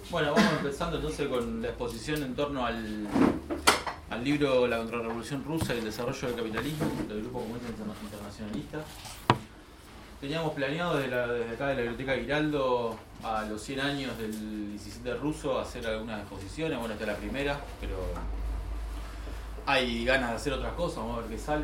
Bueno, vamos empezando entonces con la exposición en torno al libro La Contrarrevolución Rusa y el Desarrollo del Capitalismo del Grupo Comunista Internacionalista. Teníamos planeado desde acá de la Biblioteca Giraldo a los 100 años del 17 ruso hacer algunas exposiciones. Bueno, esta es la primera, pero hay ganas de hacer otras cosas, vamos a ver qué sale.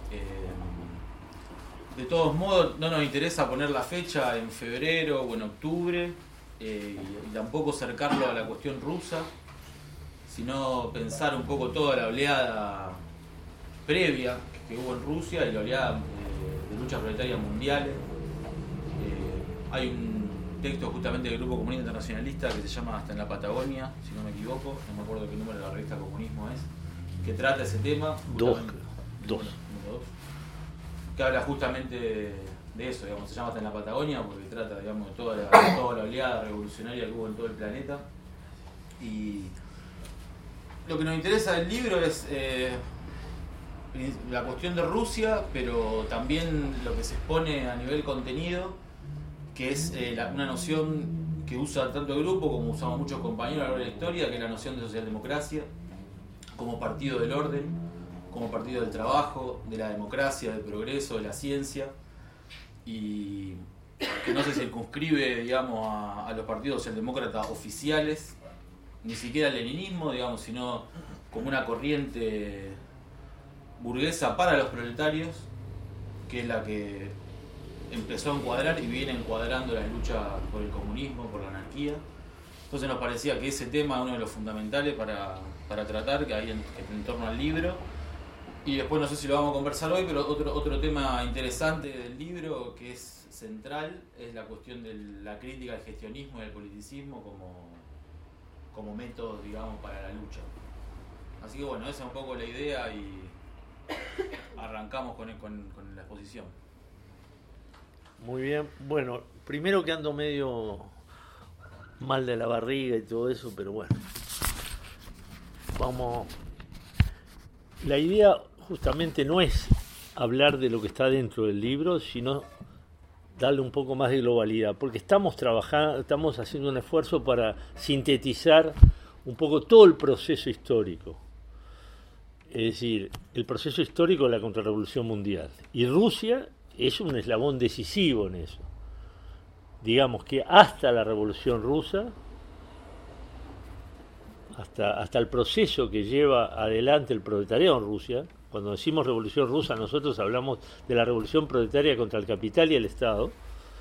De todos modos, no nos interesa poner la fecha en febrero o en octubre, y tampoco acercarlo a la cuestión rusa, sino pensar un poco toda la oleada previa que hubo en Rusia y la oleada de luchas proletarias mundiales. Hay un texto justamente del Grupo Comunista Internacionalista que se llama Hasta en la Patagonia, si no me equivoco, no me acuerdo qué número de la revista Comunismo es, que trata ese tema. Dos. Que habla justamente de eso, digamos, se llama Hasta en la Patagonia porque trata, digamos, de toda la oleada revolucionaria que hubo en todo el planeta. Y lo que nos interesa del libro es la cuestión de Rusia, pero también lo que se expone a nivel contenido, que es una noción que usa tanto el grupo como usamos muchos compañeros a lo largo de la historia, que es la noción de socialdemocracia como partido del orden, como partido del trabajo, de la democracia, del progreso, de la ciencia, y que no se circunscribe, digamos, a los partidos socialdemócratas oficiales, ni siquiera al leninismo, digamos, sino como una corriente burguesa para los proletarios, que es la que empezó a encuadrar y viene encuadrando la lucha por el comunismo, por la anarquía. Entonces nos parecía que ese tema es uno de los fundamentales para tratar, que hay en torno al libro. Y después no sé si lo vamos a conversar hoy, pero otro tema interesante del libro que es central es la cuestión de la crítica al gestionismo y al politicismo como método, digamos, para la lucha. Así que bueno, esa es un poco la idea y arrancamos con la exposición. Muy bien. Bueno, primero que ando medio mal de la barriga y todo eso, pero bueno. Vamos. La idea justamente no es hablar de lo que está dentro del libro, sino darle un poco más de globalidad, porque estamos haciendo un esfuerzo para sintetizar un poco todo el proceso histórico. Es decir, el proceso histórico de la contrarrevolución mundial. Y Rusia es un eslabón decisivo en eso. Digamos que hasta la Revolución Rusa, hasta el proceso que lleva adelante el proletariado en Rusia, cuando decimos Revolución Rusa nosotros hablamos de la revolución proletaria contra el capital y el Estado,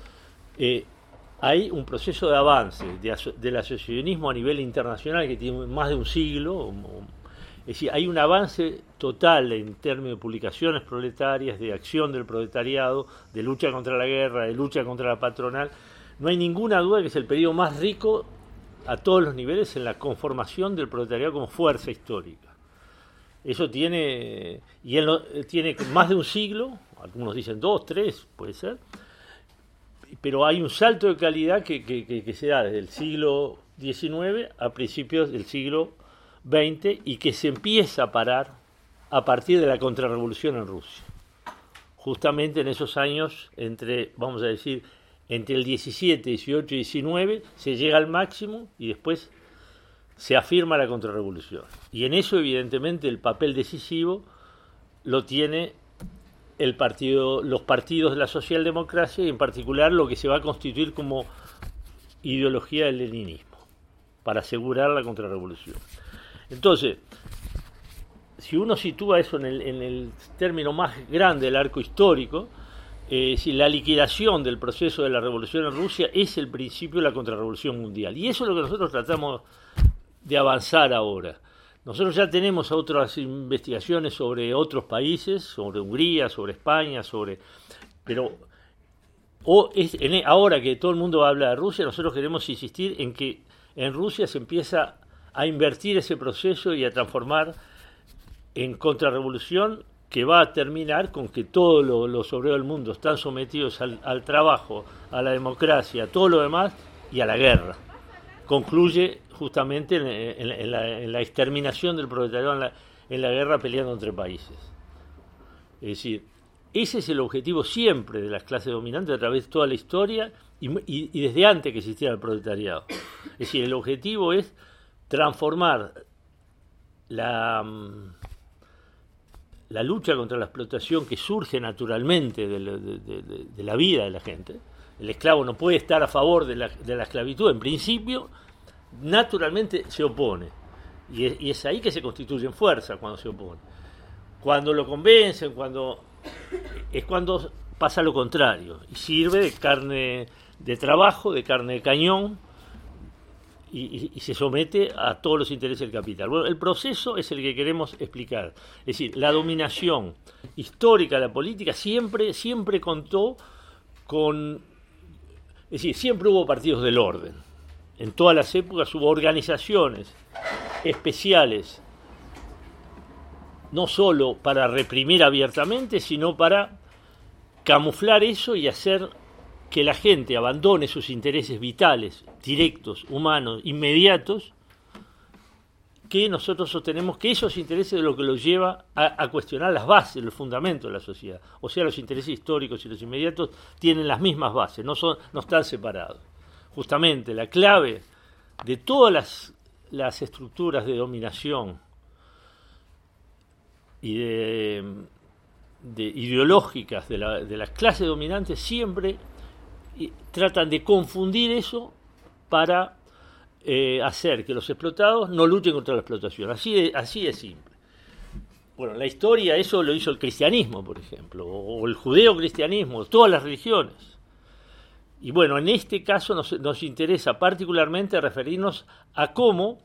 hay un proceso de avance del asociacionismo a nivel internacional que tiene más de un siglo. Es decir, hay un avance total en términos de publicaciones proletarias, de acción del proletariado, de lucha contra la guerra, de lucha contra la patronal. No hay ninguna duda que es el periodo más rico a todos los niveles en la conformación del proletariado como fuerza histórica. Eso tiene más de un siglo, algunos dicen 2, 3, puede ser, pero hay un salto de calidad que se da desde el siglo XIX a principios del siglo XX y que se empieza a parar a partir de la contrarrevolución en Rusia. Justamente en esos años, vamos a decir, entre el 17, 18 y 19 se llega al máximo y después se afirma la contrarrevolución. Y en eso, evidentemente, el papel decisivo lo tiene los partidos de la socialdemocracia y en particular lo que se va a constituir como ideología del leninismo para asegurar la contrarrevolución. Entonces, si uno sitúa eso en el término más grande del arco histórico, si la liquidación del proceso de la revolución en Rusia es el principio de la contrarrevolución mundial. Y eso es lo que nosotros tratamos de avanzar ahora. Nosotros ya tenemos otras investigaciones sobre otros países, sobre Hungría, sobre España, pero ahora que todo el mundo habla de Rusia, nosotros queremos insistir en que en Rusia se empieza a invertir ese proceso y a transformar en contrarrevolución que va a terminar con que todos los obreros del mundo están sometidos al trabajo, a la democracia, a todo lo demás y a la guerra. Concluye justamente en la exterminación del proletariado en la guerra peleando entre países. Es decir, ese es el objetivo siempre de las clases dominantes a través de toda la historia y desde antes que existiera el proletariado. Es decir, el objetivo es transformar la lucha contra la explotación que surge naturalmente de la vida de la gente. El esclavo no puede estar a favor de la esclavitud, en principio, naturalmente se opone. Y es ahí que se constituye en fuerza cuando se opone. Cuando lo convencen, cuando pasa lo contrario, y sirve de carne de trabajo, de carne de cañón, y se somete a todos los intereses del capital. Bueno, el proceso es el que queremos explicar. Es decir, la dominación histórica de la política siempre contó con... Es decir, siempre hubo partidos del orden. En todas las épocas hubo organizaciones especiales, no solo para reprimir abiertamente, sino para camuflar eso y hacer que la gente abandone sus intereses vitales, directos, humanos, inmediatos, que nosotros sostenemos que esos intereses es lo que los lleva a cuestionar las bases, los fundamentos de la sociedad. O sea, los intereses históricos y los inmediatos tienen las mismas bases, no están separados. Justamente la clave de todas las estructuras de dominación y de ideológicas de las clases dominantes siempre tratan de confundir eso para hacer que los explotados no luchen contra la explotación. Así es simple. Bueno, la historia eso lo hizo el cristianismo, por ejemplo, o el judeocristianismo, todas las religiones. Y bueno, en este caso nos interesa particularmente referirnos a cómo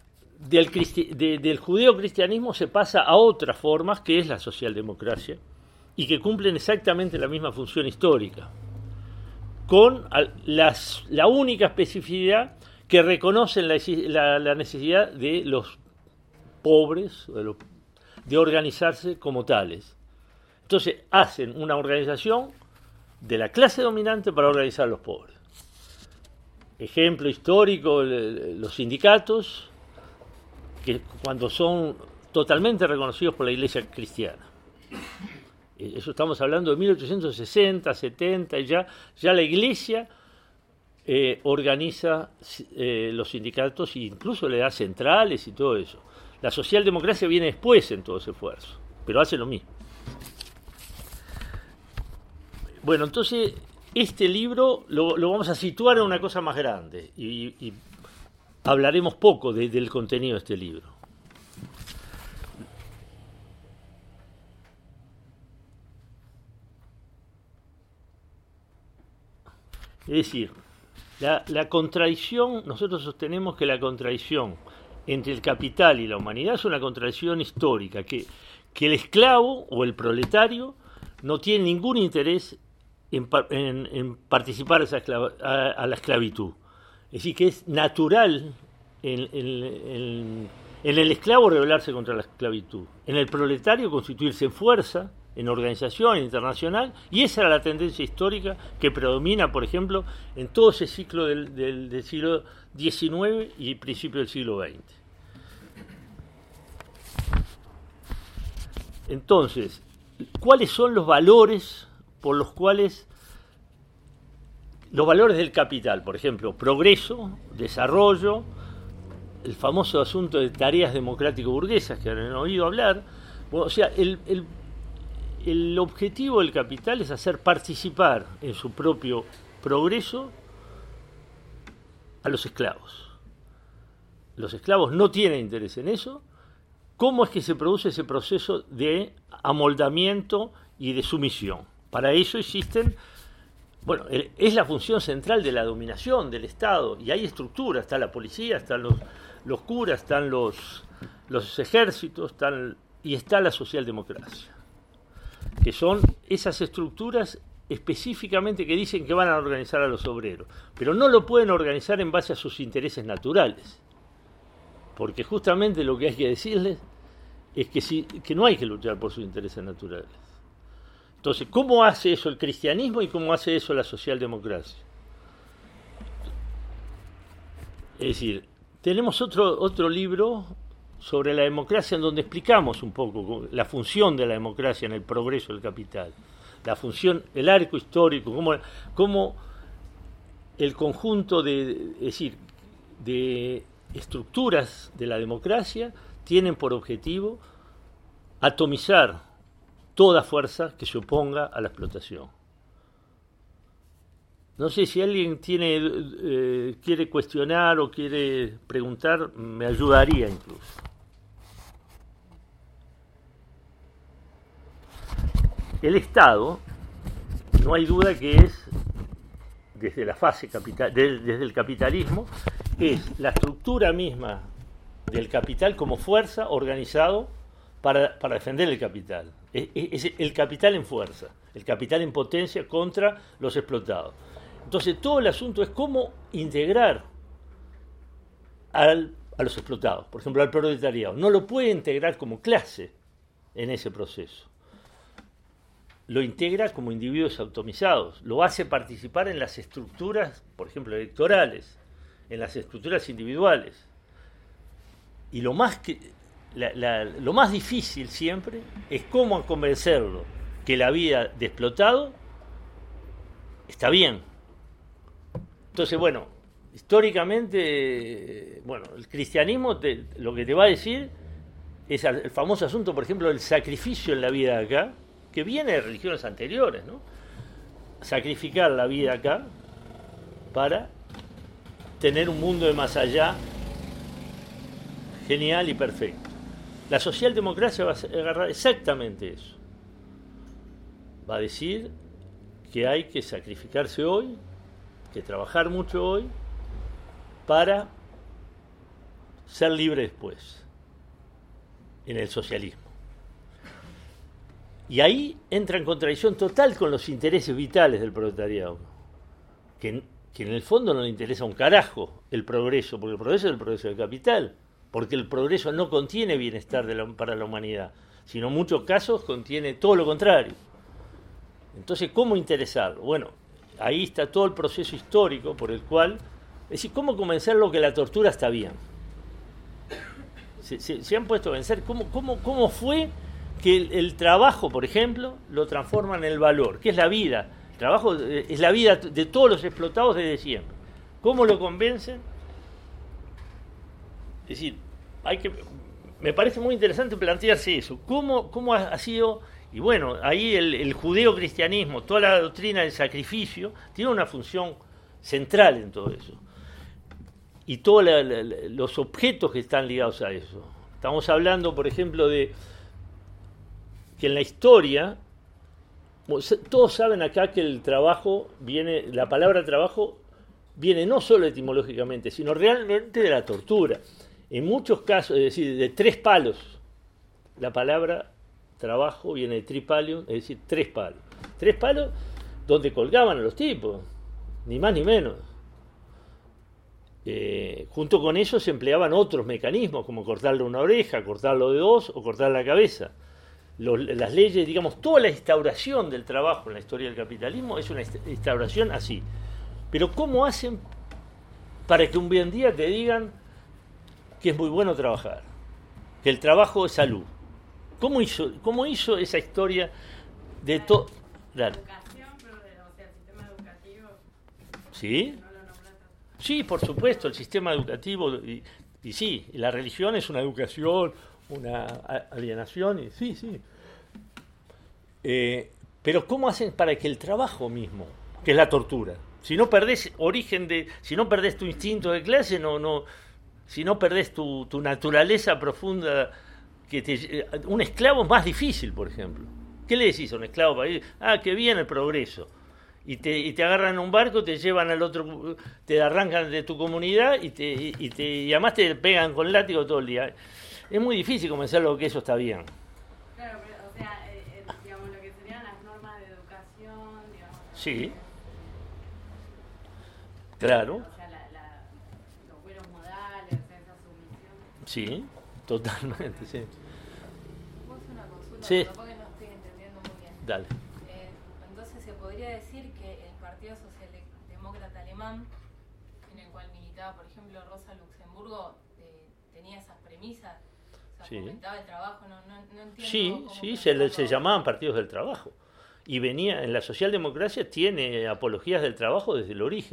del judeocristianismo se pasa a otras formas, que es la socialdemocracia, y que cumplen exactamente la misma función histórica, con la única especificidad que reconocen la necesidad de los pobres, de organizarse como tales. Entonces hacen una organización de la clase dominante para organizar a los pobres. Ejemplo histórico, los sindicatos, que cuando son totalmente reconocidos por la Iglesia cristiana. Eso estamos hablando de 1860, 70, y ya la Iglesia organiza los sindicatos e incluso le da centrales y todo eso. La socialdemocracia viene después en todo ese esfuerzo, pero hace lo mismo. Bueno, entonces este libro lo vamos a situar en una cosa más grande y hablaremos poco del contenido de este libro. Es decir, la contradicción, nosotros sostenemos que la contradicción entre el capital y la humanidad es una contradicción histórica, que el esclavo o el proletario no tiene ningún interés en participar a la esclavitud. Es decir, que es natural en el esclavo rebelarse contra la esclavitud, en el proletario constituirse en fuerza, en organización internacional, y esa era la tendencia histórica que predomina, por ejemplo, en todo ese ciclo del siglo XIX y principio del siglo XX. Entonces, ¿cuáles son los valores por los cuales los valores del capital? Por ejemplo, progreso, desarrollo, el famoso asunto de tareas democrático-burguesas que han oído hablar. Bueno, o sea, el objetivo del capital es hacer participar en su propio progreso a los esclavos. Los esclavos no tienen interés en eso. ¿Cómo es que se produce ese proceso de amoldamiento y de sumisión? Para eso existen, bueno, es la función central de la dominación del Estado, y hay estructuras, está la policía, están los curas, están los ejércitos, y está la socialdemocracia, que son esas estructuras específicamente que dicen que van a organizar a los obreros, pero no lo pueden organizar en base a sus intereses naturales, porque justamente lo que hay que decirles es que no hay que luchar por sus intereses naturales. Entonces, ¿cómo hace eso el cristianismo y cómo hace eso la socialdemocracia? Es decir, tenemos otro libro sobre la democracia en donde explicamos un poco la función de la democracia en el progreso del capital, la función, el arco histórico, cómo el conjunto es decir, de estructuras de la democracia tienen por objetivo atomizar toda fuerza que se oponga a la explotación. No sé si alguien quiere cuestionar o quiere preguntar, me ayudaría incluso. El Estado, no hay duda que es, desde la fase desde el capitalismo, es la estructura misma del capital como fuerza organizado para defender el capital. Es el capital en fuerza, el capital en potencia contra los explotados. Entonces todo el asunto es cómo integrar a los explotados, por ejemplo al proletariado. No lo puede integrar como clase en ese proceso. Lo integra como individuos atomizados, lo hace participar en las estructuras, por ejemplo, electorales, en las estructuras individuales. Y lo más difícil siempre es cómo convencerlo que la vida de explotado está bien. Entonces, bueno, históricamente, el cristianismo lo que te va a decir es el famoso asunto, por ejemplo, del sacrificio en la vida de acá, que viene de religiones anteriores, ¿no? Sacrificar la vida acá para tener un mundo de más allá genial y perfecto. La socialdemocracia va a agarrar exactamente eso. Va a decir que hay que sacrificarse hoy, que trabajar mucho hoy para ser libre después, en el socialismo. Y ahí entra en contradicción total con los intereses vitales del proletariado, que en el fondo no le interesa un carajo el progreso, porque el progreso es el progreso del capital, porque el progreso no contiene bienestar para la humanidad, sino en muchos casos contiene todo lo contrario. Entonces, ¿cómo interesarlo? Bueno, ahí está todo el proceso histórico por el cual, es decir, ¿cómo convencerlo que la tortura está bien? Se han puesto a vencer, ¿cómo fue que el trabajo, por ejemplo, lo transforman en el valor, que es la vida? El trabajo es la vida de todos los explotados desde siempre. ¿Cómo lo convencen? Es decir, me parece muy interesante plantearse eso. ¿Cómo ha sido? Y bueno, ahí el judeo-cristianismo, toda la doctrina del sacrificio, tiene una función central en todo eso. Y todos los objetos que están ligados a eso. Estamos hablando, por ejemplo, de que en la historia, todos saben acá que el trabajo la palabra trabajo viene no solo etimológicamente, sino realmente de la tortura. En muchos casos, es decir, de 3 palos, la palabra trabajo viene de tripalium, es decir, 3 palos. 3 palos donde colgaban a los tipos, ni más ni menos. Junto con eso se empleaban otros mecanismos, como cortarle una oreja, cortarlo de 2 o cortar la cabeza. Las leyes, digamos, toda la instauración del trabajo en la historia del capitalismo es una instauración así. Pero ¿cómo hacen para que un buen día te digan que es muy bueno trabajar, que el trabajo es salud? ¿Cómo hizo esa historia de todo? La educación, pero o sea, el sistema educativo. ¿Sí? No lo nombraste. Sí, por supuesto, el sistema educativo, y sí, la religión es una educación, una alienación, y sí. Pero ¿cómo hacen para que el trabajo mismo, que es la tortura, si no perdés si no perdés tu instinto de clase, si no perdés tu naturaleza profunda, un esclavo es más difícil, por ejemplo. ¿Qué le decís a un esclavo para ir? Que viene el progreso. Y te agarran en un barco, te llevan al otro, te arrancan de tu comunidad y además te pegan con látigo todo el día. Es muy difícil convencerlo que eso está bien. Claro, pero, o sea, digamos, lo que serían las normas de educación, digamos. Sí. Claro. O sea, los buenos modales, o sea, esa sumisión. Sí, totalmente, sí. Vos una consulta, Sí. capaz que no estoy entendiendo muy bien. Dale. Entonces se podría decir que el Partido Socialdemócrata Alemán, en el cual militaba, por ejemplo, Rosa Luxemburgo, tenía esas premisas, o sea, Sí. fomentaba el trabajo, no entiendo. Sí, se llamaban partidos del trabajo. Y en la socialdemocracia tiene apologías del trabajo desde el origen.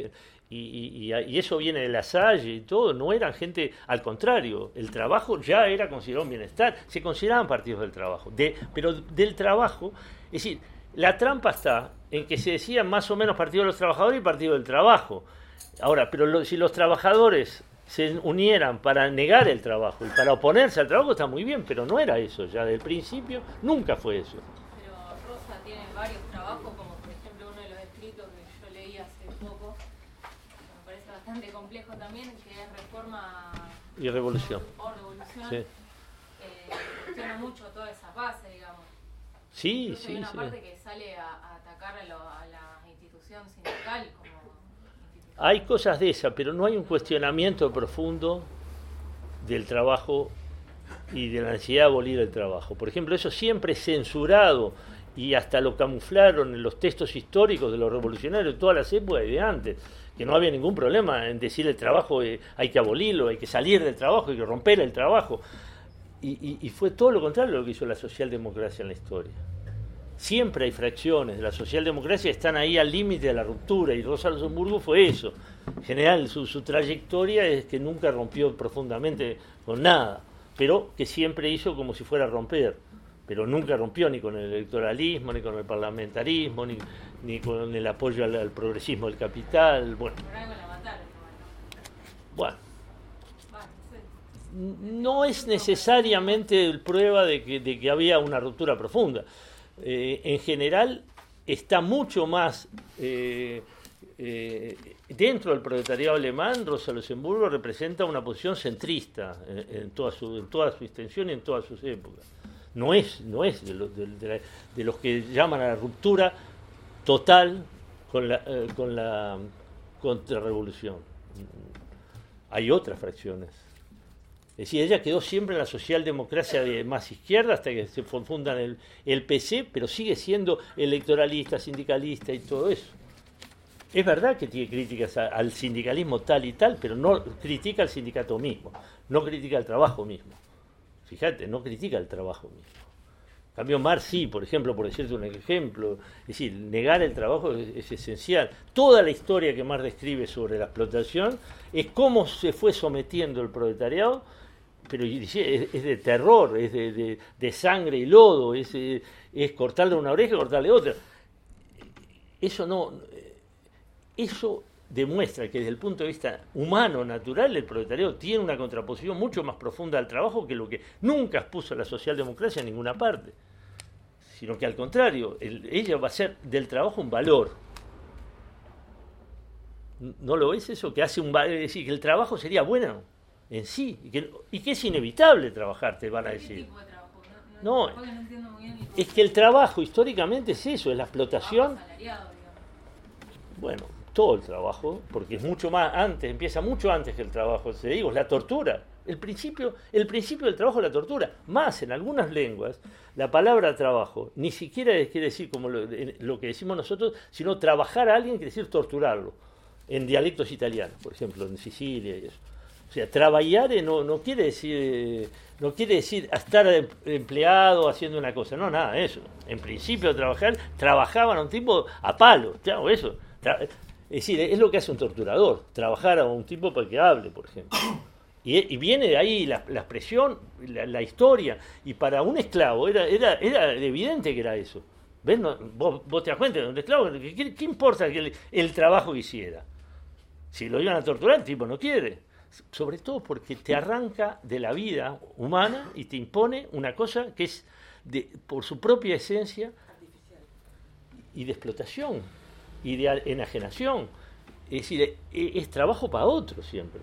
y eso viene de La Salle y todo, no eran gente, al contrario, el trabajo ya era considerado un bienestar, se consideraban partidos del trabajo, pero del trabajo, es decir, la trampa está en que se decían más o menos partido de los trabajadores y partido del trabajo. Ahora, pero si los trabajadores se unieran para negar el trabajo y para oponerse al trabajo está muy bien, pero no era eso, ya del principio nunca fue eso. Pero Rosa tiene varios trabajos, como por ejemplo uno de los escritos que yo leí hace poco, que me parece bastante complejo también, que es Reforma Y Revolución. o Revolución, Sí. cuestiona mucho todas esas bases, digamos. Sí, Incluso hay sí, una sí. parte que sale a atacar a la institución sindical como institución. Hay cosas de esas, pero no hay un cuestionamiento profundo del trabajo y de la necesidad de abolir el trabajo. Por ejemplo, eso siempre es censurado y hasta lo camuflaron en los textos históricos de los revolucionarios de todas las épocas y de antes, que no había ningún problema en decir el trabajo hay que abolirlo, hay que salir del trabajo, hay que romper el trabajo. Y fue todo lo contrario de lo que hizo la socialdemocracia en la historia. Siempre hay fracciones de la socialdemocracia que están ahí al límite de la ruptura, y Rosa Luxemburgo fue eso. En general, su trayectoria es que nunca rompió profundamente con nada, pero que siempre hizo como si fuera a romper. Pero nunca rompió ni con el electoralismo, ni con el parlamentarismo, ni con el apoyo al progresismo del capital. Bueno, Por algo la mataron igual, bueno. ¿no? Va, no sé. No es necesariamente prueba de que había una ruptura profunda. En general está mucho más dentro del proletariado alemán. Rosa Luxemburgo representa una posición centrista en toda su extensión y en todas sus épocas. No es de los que llaman a la ruptura total con la contrarrevolución. Hay otras fracciones. Es decir, ella quedó siempre en la socialdemocracia de más izquierda hasta que se fundan el PC, pero sigue siendo electoralista, sindicalista y todo eso. Es verdad que tiene críticas al sindicalismo tal y tal, pero no critica al sindicato mismo, no critica al trabajo mismo. Fíjate, no critica al trabajo mismo. En cambio, Marx sí, por ejemplo, por decirte un ejemplo, es decir, negar el trabajo es esencial. Toda la historia que Marx describe sobre la explotación es cómo se fue sometiendo el proletariado, pero es de terror, es de sangre y lodo, es cortarle una oreja y cortarle otra. Eso demuestra que desde el punto de vista humano, natural, el proletariado tiene una contraposición mucho más profunda al trabajo que lo que nunca expuso la socialdemocracia en ninguna parte, sino que al contrario, ella va a hacer del trabajo un valor. ¿No lo ves eso? Que hace un valor, es decir, que el trabajo sería bueno en sí, y que es inevitable trabajar, te van a ¿Qué decir. tipo de trabajo? No, Porque no entiendo muy bien es que el trabajo históricamente es eso, es la explotación. trabajo asalariado, digamos. Bueno, todo el trabajo, porque es mucho más antes, empieza mucho antes que el trabajo, te digo, es la tortura. El principio del trabajo es la tortura. Más, en algunas lenguas, la palabra trabajo ni siquiera quiere decir como lo que decimos nosotros, sino trabajar a alguien quiere decir torturarlo. En dialectos italianos, por ejemplo, en Sicilia y eso. O sea, trabajar no quiere decir estar empleado haciendo una cosa, no, nada de eso. En principio trabajaban a un tipo a palo, claro, eso. Es decir, es lo que hace un torturador, trabajar a un tipo para que hable, por ejemplo. Y viene de ahí la expresión, la historia, y para un esclavo era evidente que era eso. ¿Ves? No, vos te das cuenta de un esclavo, ¿qué importa que el trabajo que hiciera? Si lo iban a torturar, el tipo no quiere. Sobre todo porque te arranca de la vida humana y te impone una cosa que es por su propia esencia y de explotación y de enajenación. Es decir, es trabajo para otro siempre.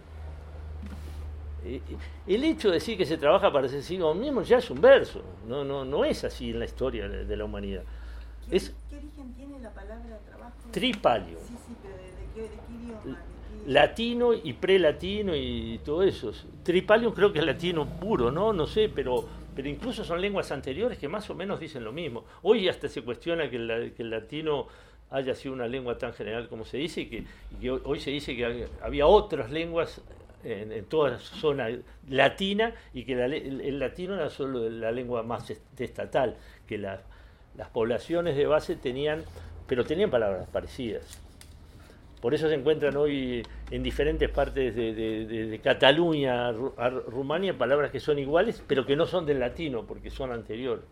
El hecho de decir que se trabaja para sí mismo ya es un verso, no es así en la historia de la humanidad. ¿Qué origen tiene la palabra trabajo? Tripalio. Sí, pero ¿de qué idioma? Latino y prelatino y todo eso. Tripalio creo que es latino puro, no sé, pero incluso son lenguas anteriores que más o menos dicen lo mismo. Hoy hasta se cuestiona que el latino haya sido una lengua tan general como se dice, y que hoy se dice que había otras lenguas en toda la zona latina, y que el latino era solo la lengua más estatal, que las poblaciones de base tenían palabras parecidas. Por eso se encuentran hoy en diferentes partes de Cataluña a Rumania palabras que son iguales, pero que no son del latino, porque son anteriores.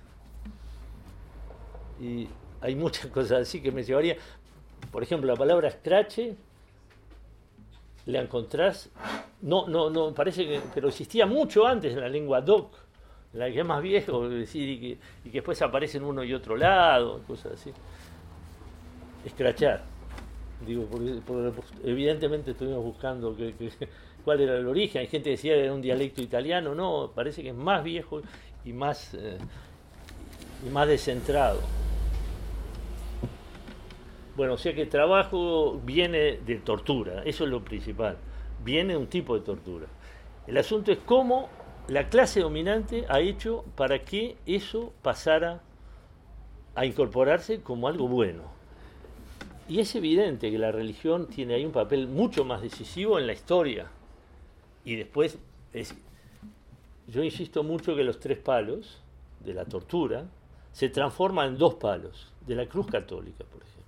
Y hay muchas cosas así que me llevaría. Por ejemplo, la palabra escrache, la encontrás, no, parece que, pero existía mucho antes en la lengua doc, la que es más viejo, decir, y que después aparece en uno y otro lado, cosas así. Escrachar. Digo, evidentemente estuvimos buscando cuál era el origen. Hay gente que decía que era un dialecto italiano, no, parece que es más viejo y más descentrado. Bueno, o sea que trabajo viene de tortura, eso es lo principal, viene de un tipo de tortura. El asunto es cómo la clase dominante ha hecho para que eso pasara a incorporarse como algo bueno. Y es evidente que la religión tiene ahí un papel mucho más decisivo en la historia. Y después, yo insisto mucho que los 3 palos de la tortura se transforman en 2 palos, de la cruz católica, por ejemplo.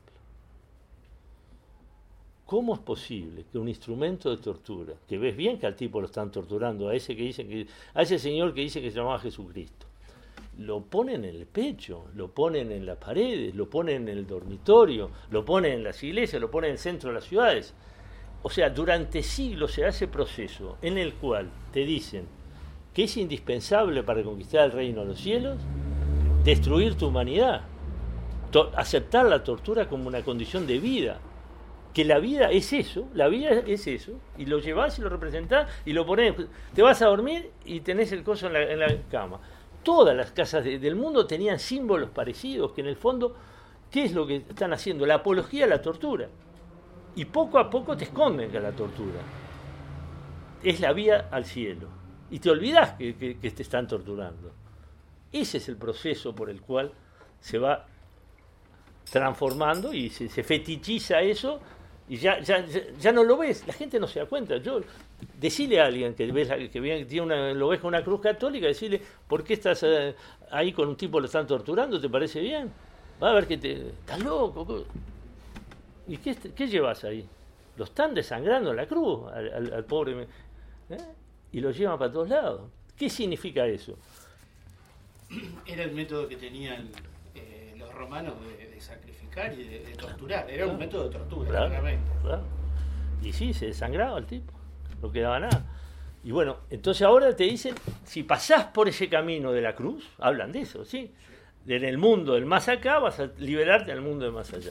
¿Cómo es posible que un instrumento de tortura, que ves bien que al tipo lo están torturando, a ese señor que dice que se llamaba Jesucristo, lo ponen en el pecho, lo ponen en las paredes, lo ponen en el dormitorio, lo ponen en las iglesias, lo ponen en el centro de las ciudades? O sea, durante siglos se hace proceso en el cual te dicen que es indispensable para conquistar el reino de los cielos destruir tu humanidad, aceptar la tortura como una condición de vida, que la vida es eso, y lo llevás y lo representás y lo ponés, te vas a dormir y tenés el coso en la cama. Todas las casas del mundo tenían símbolos parecidos, que en el fondo, ¿qué es lo que están haciendo? La apología a la tortura. Y poco a poco te esconden que la tortura es la vía al cielo. Y te olvidás que te están torturando. Ese es el proceso por el cual se va transformando y se fetichiza eso y ya no lo ves. La gente no se da cuenta. Decile a alguien que lo ves con una cruz católica, decirle, ¿por qué estás ahí con un tipo que lo están torturando? ¿Te parece bien? Va a ver que estás loco. ¿Y qué llevas ahí? Lo están desangrando en la cruz al pobre, y lo llevan para todos lados. ¿Qué significa eso? Era el método que tenían los romanos de sacrificar y de torturar. Era un método de tortura, claramente. Claro. Y sí, se desangraba el tipo. No quedaba nada. Y bueno, entonces ahora te dicen, si pasás por ese camino de la cruz, hablan de eso, ¿sí? En el mundo del más acá vas a liberarte del mundo del más allá.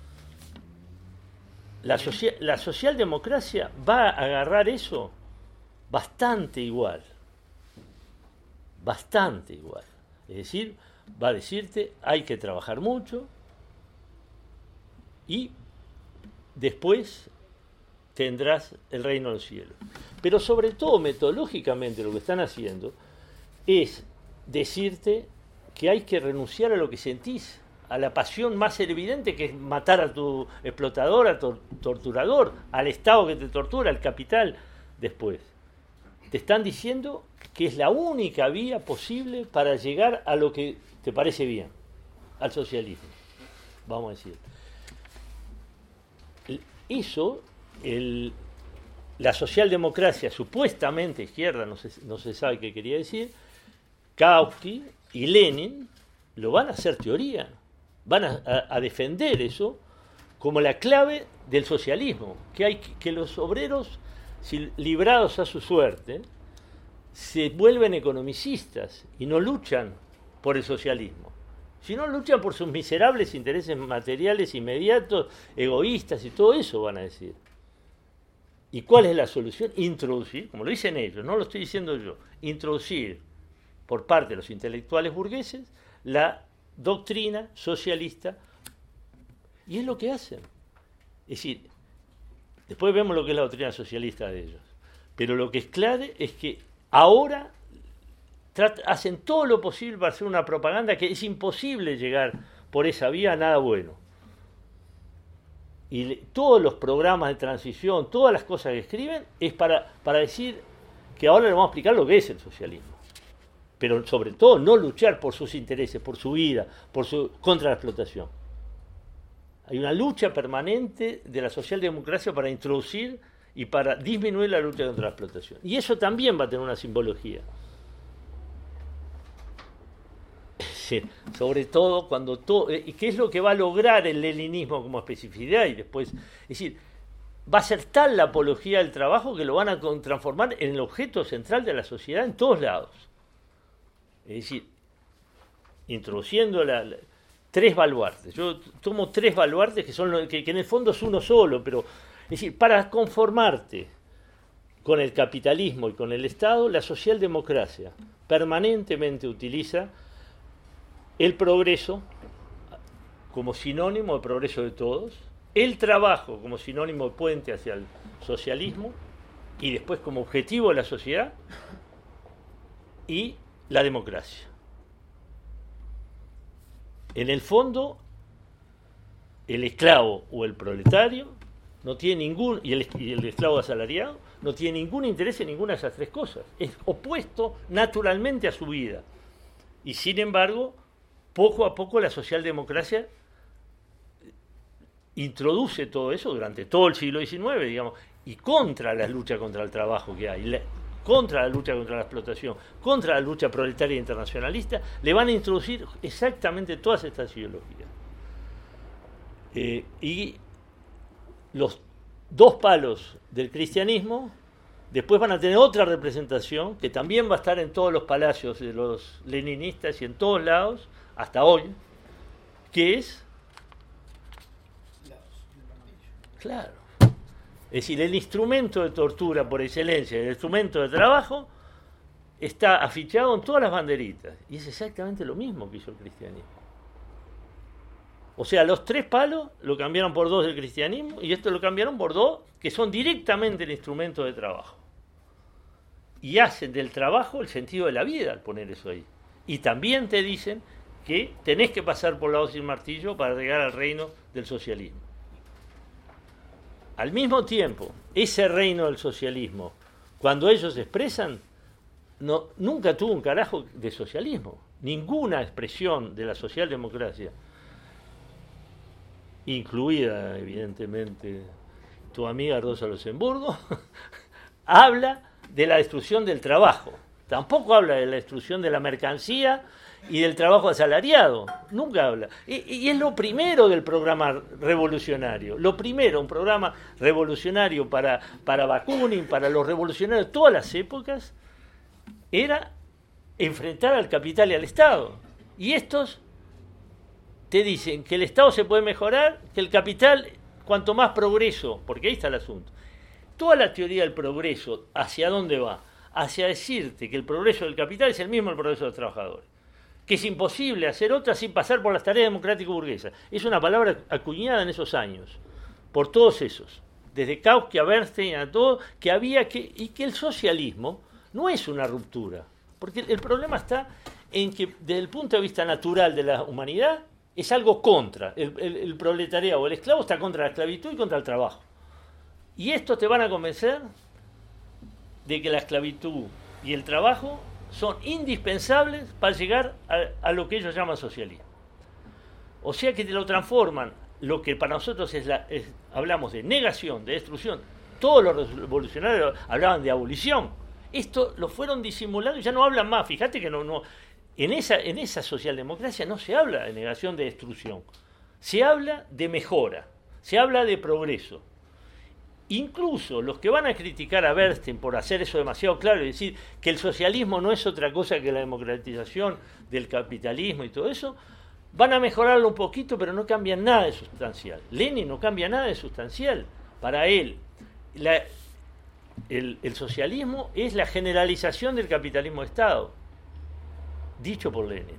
La socialdemocracia va a agarrar eso bastante igual. Bastante igual. Es decir, va a decirte, hay que trabajar mucho y después tendrás el reino del cielo. Pero sobre todo, metodológicamente, lo que están haciendo es decirte que hay que renunciar a lo que sentís, a la pasión más evidente, que es matar a tu explotador, a tu torturador, al Estado que te tortura, al capital después. Te están diciendo que es la única vía posible para llegar a lo que te parece bien, al socialismo, vamos a decir. Eso, la socialdemocracia supuestamente izquierda, no se sabe qué quería decir, Kautsky y Lenin lo van a hacer teoría, van a defender eso como la clave del socialismo, que los obreros, si librados a su suerte, se vuelven economicistas y no luchan por el socialismo, sino luchan por sus miserables intereses materiales inmediatos, egoístas, y todo eso van a decir. ¿Y cuál es la solución? Introducir, como lo dicen ellos, no lo estoy diciendo yo, introducir por parte de los intelectuales burgueses la doctrina socialista, y es lo que hacen. Es decir, después vemos lo que es la doctrina socialista de ellos, pero lo que es clave es que ahora hacen todo lo posible para hacer una propaganda que es imposible llegar por esa vía a nada bueno. Y todos los programas de transición, todas las cosas que escriben, es para decir que ahora le vamos a explicar lo que es el socialismo. Pero sobre todo no luchar por sus intereses, por su vida, contra la explotación. Hay una lucha permanente de la socialdemocracia para introducir y para disminuir la lucha contra la explotación. Y eso también va a tener una simbología. Sí, sobre todo cuando ¿qué es lo que va a lograr el leninismo como especificidad? Y después, es decir, va a ser tal la apología del trabajo que lo van a transformar en el objeto central de la sociedad en todos lados. Es decir, introduciendo tres baluartes. Yo tomo tres baluartes que son que en el fondo es uno solo, pero es decir, para conformarte con el capitalismo y con el Estado, la socialdemocracia permanentemente utiliza el progreso como sinónimo de progreso de todos, el trabajo como sinónimo de puente hacia el socialismo y después como objetivo de la sociedad, y la democracia. En el fondo, el esclavo o el proletario no tiene ningún, y el esclavo asalariado no tiene ningún interés en ninguna de esas tres cosas. Es opuesto naturalmente a su vida. Y sin embargo, poco a poco la socialdemocracia introduce todo eso durante todo el siglo XIX, digamos, y contra la lucha contra el trabajo que hay, contra la lucha contra la explotación, contra la lucha proletaria internacionalista, le van a introducir exactamente todas estas ideologías. Y los dos palos del cristianismo después van a tener otra representación que también va a estar en todos los palacios de los leninistas y en todos lados, hasta hoy, que es... Claro. Es decir, el instrumento de tortura por excelencia, el instrumento de trabajo, está afichado en todas las banderitas. Y es exactamente lo mismo que hizo el cristianismo. O sea, los tres palos lo cambiaron por dos del cristianismo y esto lo cambiaron por dos que son directamente el instrumento de trabajo. Y hacen del trabajo el sentido de la vida al poner eso ahí. Y también te dicen que tenés que pasar por la hoz y el martillo para llegar al reino del socialismo. Al mismo tiempo, ese reino del socialismo, cuando ellos expresan, nunca tuvo un carajo de socialismo. Ninguna expresión de la socialdemocracia, incluida evidentemente tu amiga Rosa Luxemburgo, habla de la destrucción del trabajo. Tampoco habla de la destrucción de la mercancía y del trabajo asalariado. Nunca habla. Y es lo primero del programa revolucionario. Lo primero, un programa revolucionario para Bakunin, para los revolucionarios de todas las épocas, era enfrentar al capital y al Estado. Y estos te dicen que el Estado se puede mejorar, que el capital, cuanto más progreso, porque ahí está el asunto. Toda la teoría del progreso, ¿hacia dónde va? Hacia decirte que el progreso del capital es el mismo el progreso de los trabajadores. Que es imposible hacer otra sin pasar por las tareas democrático-burguesas. Es una palabra acuñada en esos años, por todos esos, desde Kautsky a Bernstein a todo, que había que, y que el socialismo no es una ruptura, porque el problema está en que desde el punto de vista natural de la humanidad es algo contra, el proletariado o el esclavo está contra la esclavitud y contra el trabajo. Y estos te van a convencer de que la esclavitud y el trabajo son indispensables para llegar a lo que ellos llaman socialismo. O sea que te lo transforman, lo que para nosotros hablamos de negación, de destrucción. Todos los revolucionarios hablaban de abolición. Esto lo fueron disimulando y ya no hablan más. Fíjate que en esa socialdemocracia no se habla de negación, de destrucción. Se habla de mejora, se habla de progreso. Incluso los que van a criticar a Bernstein por hacer eso demasiado claro y decir que el socialismo no es otra cosa que la democratización del capitalismo y todo eso, van a mejorarlo un poquito, pero no cambian nada de sustancial. Lenin no cambia nada de sustancial. Para él, el socialismo es la generalización del capitalismo de Estado, dicho por Lenin.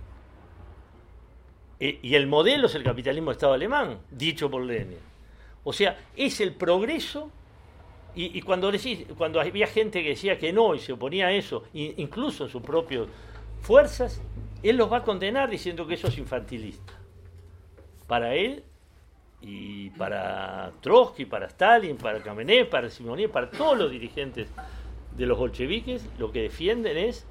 Y el modelo es el capitalismo de Estado alemán, dicho por Lenin. O sea, es el progreso. Y cuando había gente que decía que no y se oponía a eso, incluso en sus propias fuerzas, él los va a condenar diciendo que eso es infantilista. Para él, y para Trotsky, para Stalin, para Kamenev, para Simoniev, para todos los dirigentes de los bolcheviques, lo que defienden es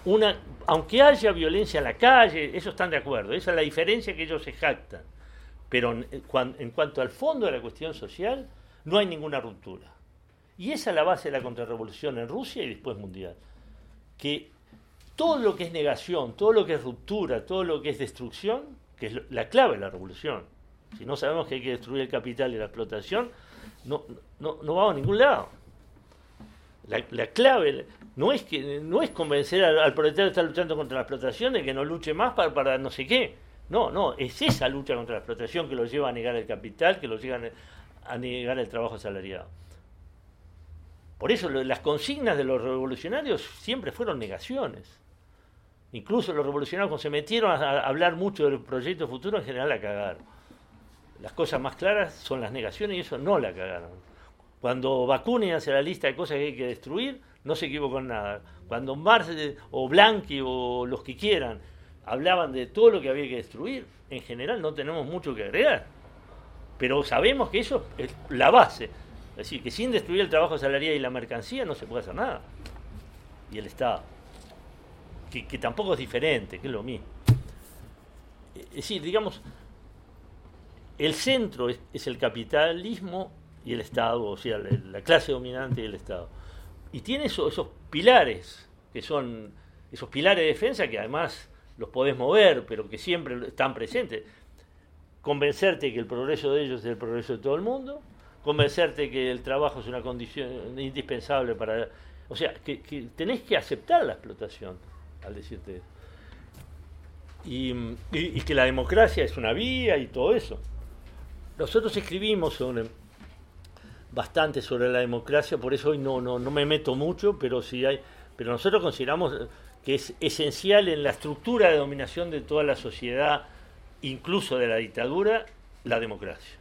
aunque haya violencia en la calle, eso están de acuerdo, esa es la diferencia que ellos se jactan. Pero en cuanto al fondo de la cuestión social, no hay ninguna ruptura. Y esa es la base de la contrarrevolución en Rusia y después mundial. Que todo lo que es negación, todo lo que es ruptura, todo lo que es destrucción, que es la clave de la revolución. Si no sabemos que hay que destruir el capital y la explotación, no vamos a ningún lado. La clave no es convencer al proletario que está luchando contra la explotación de que no luche más para no sé qué. No, es esa lucha contra la explotación que lo lleva a negar el capital, que lo lleva a negar el trabajo asalariado. Por eso las consignas de los revolucionarios siempre fueron negaciones. Incluso los revolucionarios cuando se metieron a hablar mucho del proyecto futuro, en general la cagaron. Las cosas más claras son las negaciones y eso no la cagaron. Cuando Bakunin hace la lista de cosas que hay que destruir, no se equivocó en nada. Cuando Marx o Blanqui o los que quieran hablaban de todo lo que había que destruir, en general no tenemos mucho que agregar. Pero sabemos que eso es la base. Es decir, que sin destruir el trabajo asalariado y la mercancía no se puede hacer nada. Y el Estado, que tampoco es diferente, que es lo mismo. Es decir, digamos, el centro es el capitalismo y el Estado, o sea, la clase dominante y el Estado. Y tiene esos pilares, que son esos pilares de defensa que además los podés mover, pero que siempre están presentes. Convencerte que el progreso de ellos es el progreso de todo el mundo, convencerte que el trabajo es una condición indispensable para... O sea, que tenés que aceptar la explotación, al decirte eso. Y que la democracia es una vía y todo eso. Nosotros escribimos bastante sobre la democracia, por eso hoy no me meto mucho, pero nosotros consideramos que es esencial en la estructura de dominación de toda la sociedad, incluso de la dictadura, la democracia.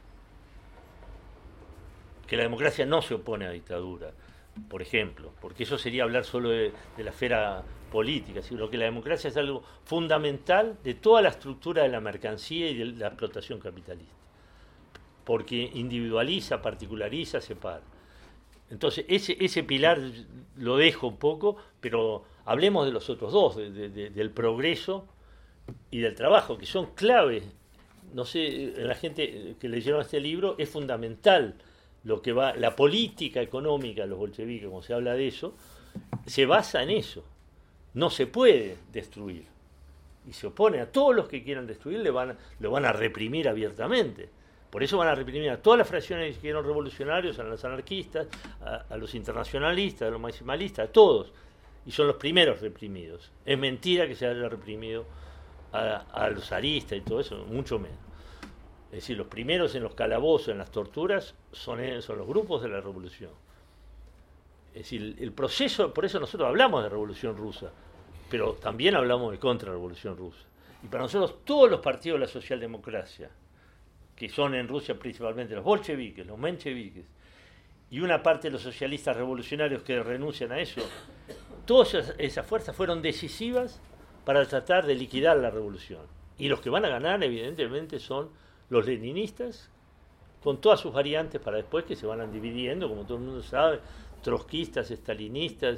Que la democracia no se opone a la dictadura, por ejemplo, porque eso sería hablar solo de la esfera política, sino que la democracia es algo fundamental de toda la estructura de la mercancía y de la explotación capitalista, porque individualiza, particulariza, separa. Entonces ese pilar lo dejo un poco, pero hablemos de los otros dos, del progreso y del trabajo, que son claves. No sé, la gente que leyeron este libro es fundamental lo que va, la política económica de los bolcheviques, como se habla de eso, se basa en eso. No se puede destruir. Y se opone a todos los que quieran destruir, lo van a reprimir abiertamente. Por eso van a reprimir a todas las fracciones que eran revolucionarios, a los anarquistas, a los internacionalistas, a los maximalistas, a todos. Y son los primeros reprimidos. Es mentira que se haya reprimido a los zaristas y todo eso, mucho menos. Es decir, los primeros en los calabozos, en las torturas, son los grupos de la revolución. Es decir, el proceso, por eso nosotros hablamos de revolución rusa, pero también hablamos de contrarrevolución rusa. Y para nosotros todos los partidos de la socialdemocracia, que son en Rusia principalmente los bolcheviques, los mencheviques, y una parte de los socialistas revolucionarios que renuncian a eso, todas esas fuerzas fueron decisivas para tratar de liquidar la revolución. Y los que van a ganar, evidentemente, son los leninistas, con todas sus variantes para después, que se van dividiendo, como todo el mundo sabe, trotskistas, estalinistas,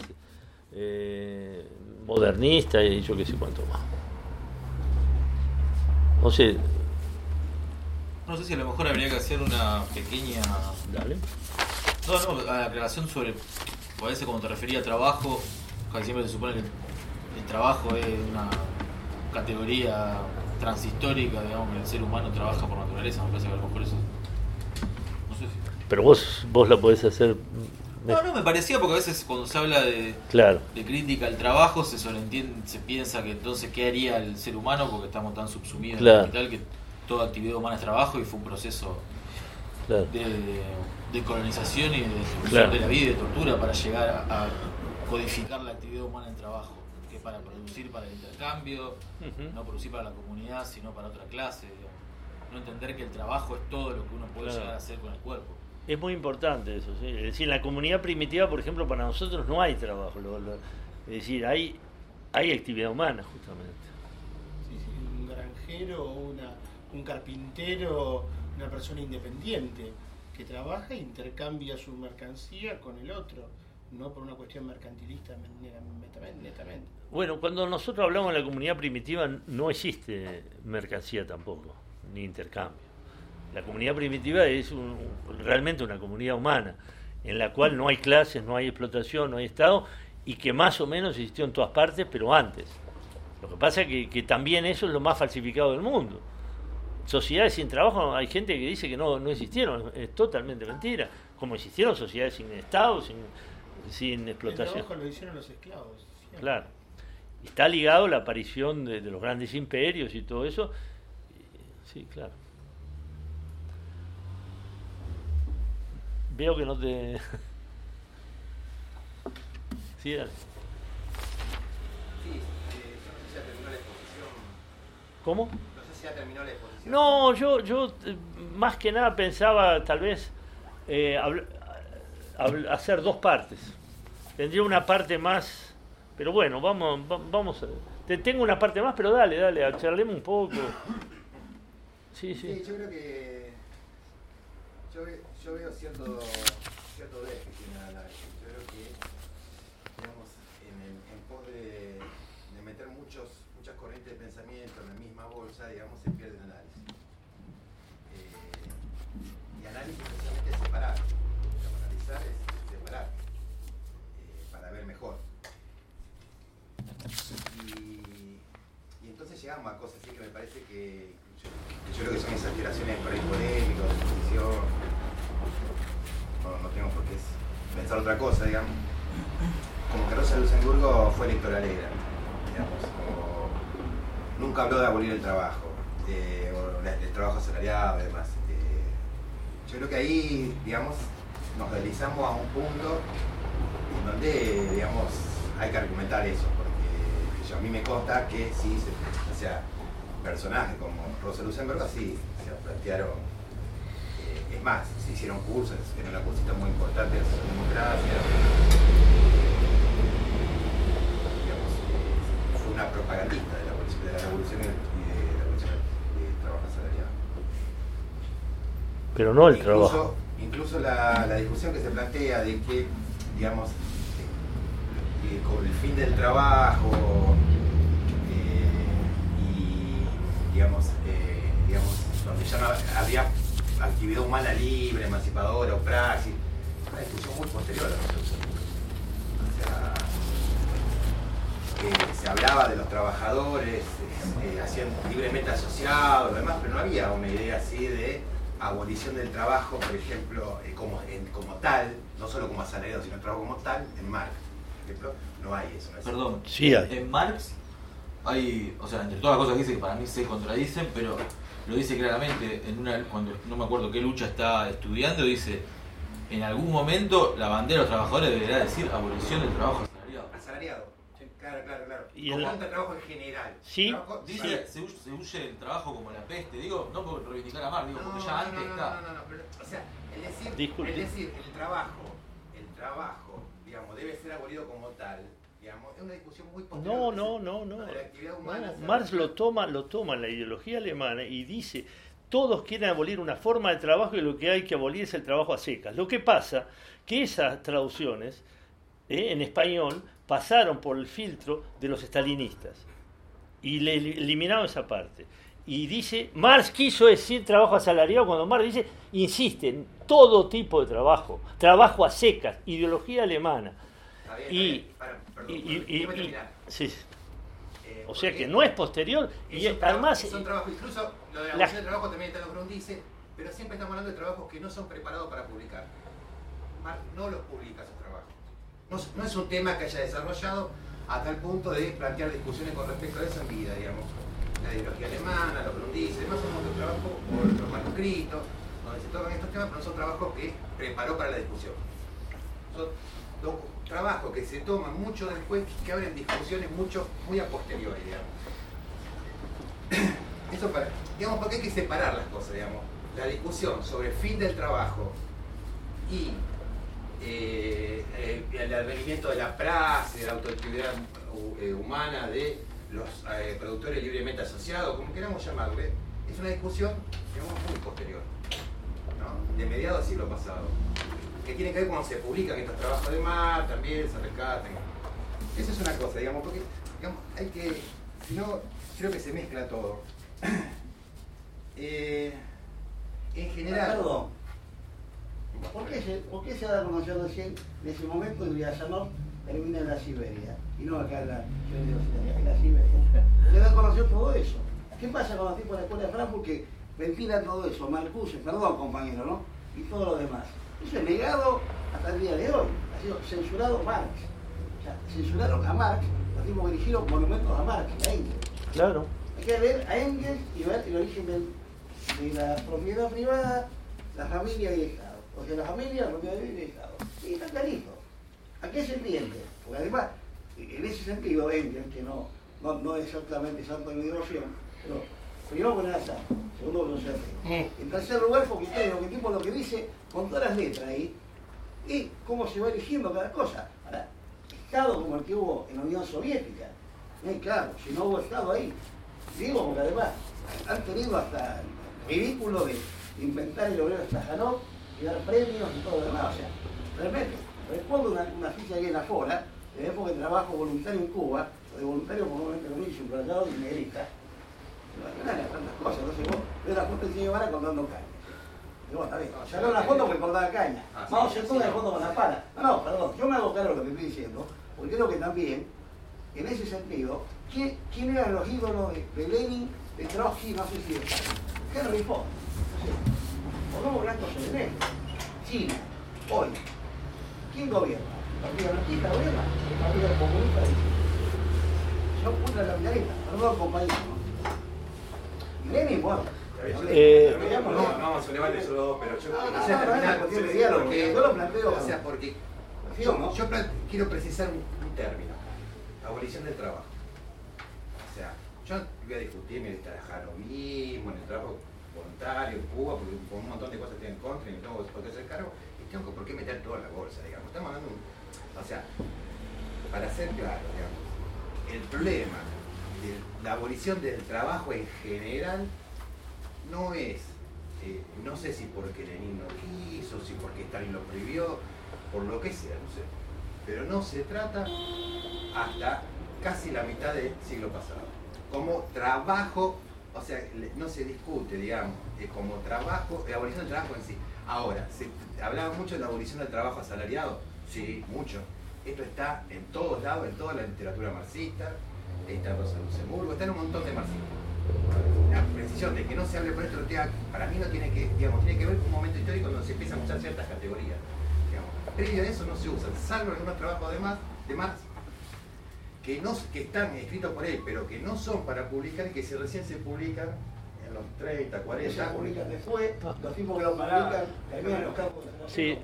modernistas y yo qué sé cuánto más. No sé si a lo mejor habría que hacer una pequeña... Dale. Aclaración sobre, a veces cuando te refería a trabajo, casi siempre se supone que el trabajo es una categoría transhistórica, digamos, que el ser humano trabaja por naturaleza, me parece que a lo mejor eso... No sé si... Pero vos la podés hacer... No, me parecía porque a veces cuando se habla de crítica al trabajo se piensa que entonces qué haría el ser humano porque estamos tan subsumidos en el capital que toda actividad humana es trabajo y fue un proceso de colonización y de destrucción de la vida y de tortura para llegar a codificar la actividad humana en trabajo, que es para producir para el intercambio, no producir para la comunidad sino para otra clase, digamos. No entender que el trabajo es todo lo que uno puede llegar a hacer con el cuerpo. Es muy importante eso, ¿sí? Es decir, en la comunidad primitiva, por ejemplo, para nosotros no hay trabajo, es decir, hay actividad humana, justamente. Sí, un granjero o un carpintero, una persona independiente que trabaja e intercambia su mercancía con el otro, no por una cuestión mercantilista netamente. Bueno, cuando nosotros hablamos de la comunidad primitiva no existe mercancía tampoco, ni intercambio. La comunidad primitiva es realmente una comunidad humana, en la cual no hay clases, no hay explotación, no hay Estado, y que más o menos existió en todas partes, pero antes. Lo que pasa es que también eso es lo más falsificado del mundo. Sociedades sin trabajo, hay gente que dice que no existieron, es totalmente mentira. Como existieron sociedades sin Estado, sin explotación. El trabajo lo hicieron los esclavos. Siempre. Claro. Está ligado a la aparición de los grandes imperios y todo eso. Sí, claro. Veo que no te... Sí, dale. Sí, yo no sé si ya terminó la exposición. ¿Cómo? No sé si ya terminó la exposición. No, yo más que nada pensaba tal vez hacer dos partes. Tendría una parte más, pero bueno, vamos. Tengo una parte más, pero dale, charlemos un poco. Sí. Sí, yo creo que yo veo cierto déficit en el análisis. Yo creo que, digamos, en pos de meter muchas corrientes de pensamiento en la misma bolsa, digamos, se pierde el análisis. Y análisis precisamente es separar. Digamos, analizar es separar para ver mejor. Y entonces llegamos a cosas así que me parece que yo creo que son exageraciones por ahí polémicas, de exposición. No tengo por qué pensar otra cosa, digamos. Como que Rosa Luxemburgo fue electoralera, digamos, nunca habló de abolir el trabajo, o el trabajo asalariado y demás. Yo creo que ahí, digamos, nos deslizamos a un punto en donde, digamos, hay que argumentar eso, porque a mí me consta que sí, o sea, personajes como Rosa Luxemburgo sí se plantearon. Es más, se hicieron cursos, era una cursita muy importante de socialdemocracia. Digamos, fue una propagandista de la revolución y de la revolución del trabajo asalariado. Pero no el trabajo. Incluso la discusión que se plantea de que, digamos, con el fin del trabajo y, digamos, donde ya no había actividad humana libre, emancipadora o praxis, una discusión muy posterior a la revolución. O sea, se hablaba de los trabajadores, hacían libremente asociados, lo demás, pero no había una idea así de abolición del trabajo, por ejemplo, como tal, no solo como asalariado, sino el trabajo como tal, en Marx, por ejemplo, no hay eso. Perdón, sí hay. En Marx hay, o sea, entre todas las cosas que dice que para mí se contradicen, pero lo dice claramente, cuando no me acuerdo qué lucha está estudiando, dice, en algún momento la bandera de los trabajadores deberá decir abolición del trabajo asalariado. Asalariado, claro. Y como un trabajo en general. Sí. Trabajo, Dice, se huye el trabajo como la peste, digo, no por reivindicar a Marx, digo, porque ya antes está. No, pero, o sea, es decir, el trabajo, digamos, debe ser abolido como tal. Digamos, es una discusión muy posterior. No. La actividad humana. Marx lo toma en la ideología alemana y dice, todos quieren abolir una forma de trabajo y lo que hay que abolir es el trabajo a secas. Lo que pasa que esas traducciones en español pasaron por el filtro de los estalinistas y le eliminaron esa parte. Y dice, Marx quiso decir trabajo asalariado cuando Marx dice, insiste en todo tipo de trabajo a secas, ideología alemana. Sí. O sea que no es posterior y además son trabajos, incluso lo de la abolición del trabajo también está lo que uno dice, pero siempre estamos hablando de trabajos que no son preparados para publicar. Marx no los publica esos trabajos. No es un tema que haya desarrollado a tal punto de plantear discusiones con respecto a eso en vida, digamos. La ideología alemana, lo que uno dice, más son otros trabajos o los manuscritos, donde se tocan estos temas, pero no son trabajos que preparó para la discusión. Son trabajos que se toman mucho después, que abren discusiones muy a posteriori, digamos. Eso digamos, porque hay que separar las cosas, digamos. La discusión sobre el fin del trabajo y el advenimiento de la praxis, de la autoactividad humana de los productores libremente asociados, como queramos llamarle, es una discusión, digamos, muy posterior, ¿no? De mediados del siglo pasado, que tiene que ver cuando se publican estos trabajos de Marx, también se rescatan. Eso es una cosa, digamos, porque digamos, hay que, si no, creo que se mezcla todo. En general. Perdón. ¿Por qué se da a conocer recién en ese momento que Villasarnov termina en la Siberia? Y no acá en la Siberia. Se da a conocer todo eso. ¿Qué pasa con los tipos de la escuela de Frankfurt que ventilan todo eso? Marcuse, perdón compañero, ¿no? Y todo lo demás. Eso es negado hasta el día de hoy. Ha sido censurado Marx. O sea, censuraron a Marx, los tipos que eligieron monumentos a Marx y a Engels. Claro. Hay que ver a Engels y ver el origen de la propiedad privada, la familia y el Estado. O sea, la familia, la propiedad y el Estado. Y está clarito. ¿A qué se entiende? Porque además, en ese sentido, Engels, que no es exactamente santo de mi devoción, pero primero que nada es santo, segundo que no sea ateo. En tercer lugar, porque tipo lo que dice con todas las letras ahí, y cómo se va eligiendo cada cosa. Ahora, Estado como el que hubo en la Unión Soviética, claro, si no hubo Estado ahí, digo, porque además han tenido hasta el ridículo de inventar el obrero Stajanov y dar premios y todo lo demás. O sea, realmente, recuerdo una ficha ahí en la Fora, de época de trabajo voluntario en Cuba, o de voluntario por un momento con un subrayado de negrita. No eran tantas cosas, entonces vos ves la foto del señor Guevara cortando caña. Y bueno, está bien, sacó la foto porque cortaba caña. Mao Zedong la foto con la pala. No, perdón, yo me hago cargo de lo que estoy diciendo, porque creo que también, en ese sentido, ¿quién eran los ídolos de Lenin, de Trotsky, no sé si de Henry Ford? O no, blancos o de negro. China, hoy, ¿quién gobierna? ¿El Partido Anarquista gobierna? ¿El Partido Comunista dice? Son ultracapitalista, perdón compañero. Y Lenin, bueno. No vamos a levantar eso dos, pero yo lo planteo. O sea, porque yo quiero precisar un término: abolición del trabajo. O sea, yo voy a discutir en el trabajarovismo, en el trabajo voluntario en Cuba, porque con un montón de cosas estoy en contra y no tengo por qué hacer cargo, y tengo por qué meter todo en la bolsa, digamos. Estamos hablando o sea, para ser claro, digamos, el problema de la abolición del trabajo en general no es, no sé si porque Lenin no quiso, si porque Stalin lo prohibió, por lo que sea, no sé. Pero no se trata hasta casi la mitad del siglo pasado. Como trabajo, o sea, no se discute, digamos, como trabajo, la abolición del trabajo en sí. Ahora, se hablaba mucho de la abolición del trabajo asalariado, sí, mucho. Esto está en todos lados, en toda la literatura marxista, está en Rosa Luxemburgo, está en un montón de marxistas. La precisión de que no se hable por esto, para mí no tiene que, digamos, tiene que ver con un momento histórico donde se empiezan a usar ciertas categorías. Digamos. Previo a eso no se usan, salvo algunos trabajos de Marx que están escritos por él, pero que no son para publicar y que recién se publican en los 30, 40. Se publican después, los tipos que lo publican terminan los campos. Sí.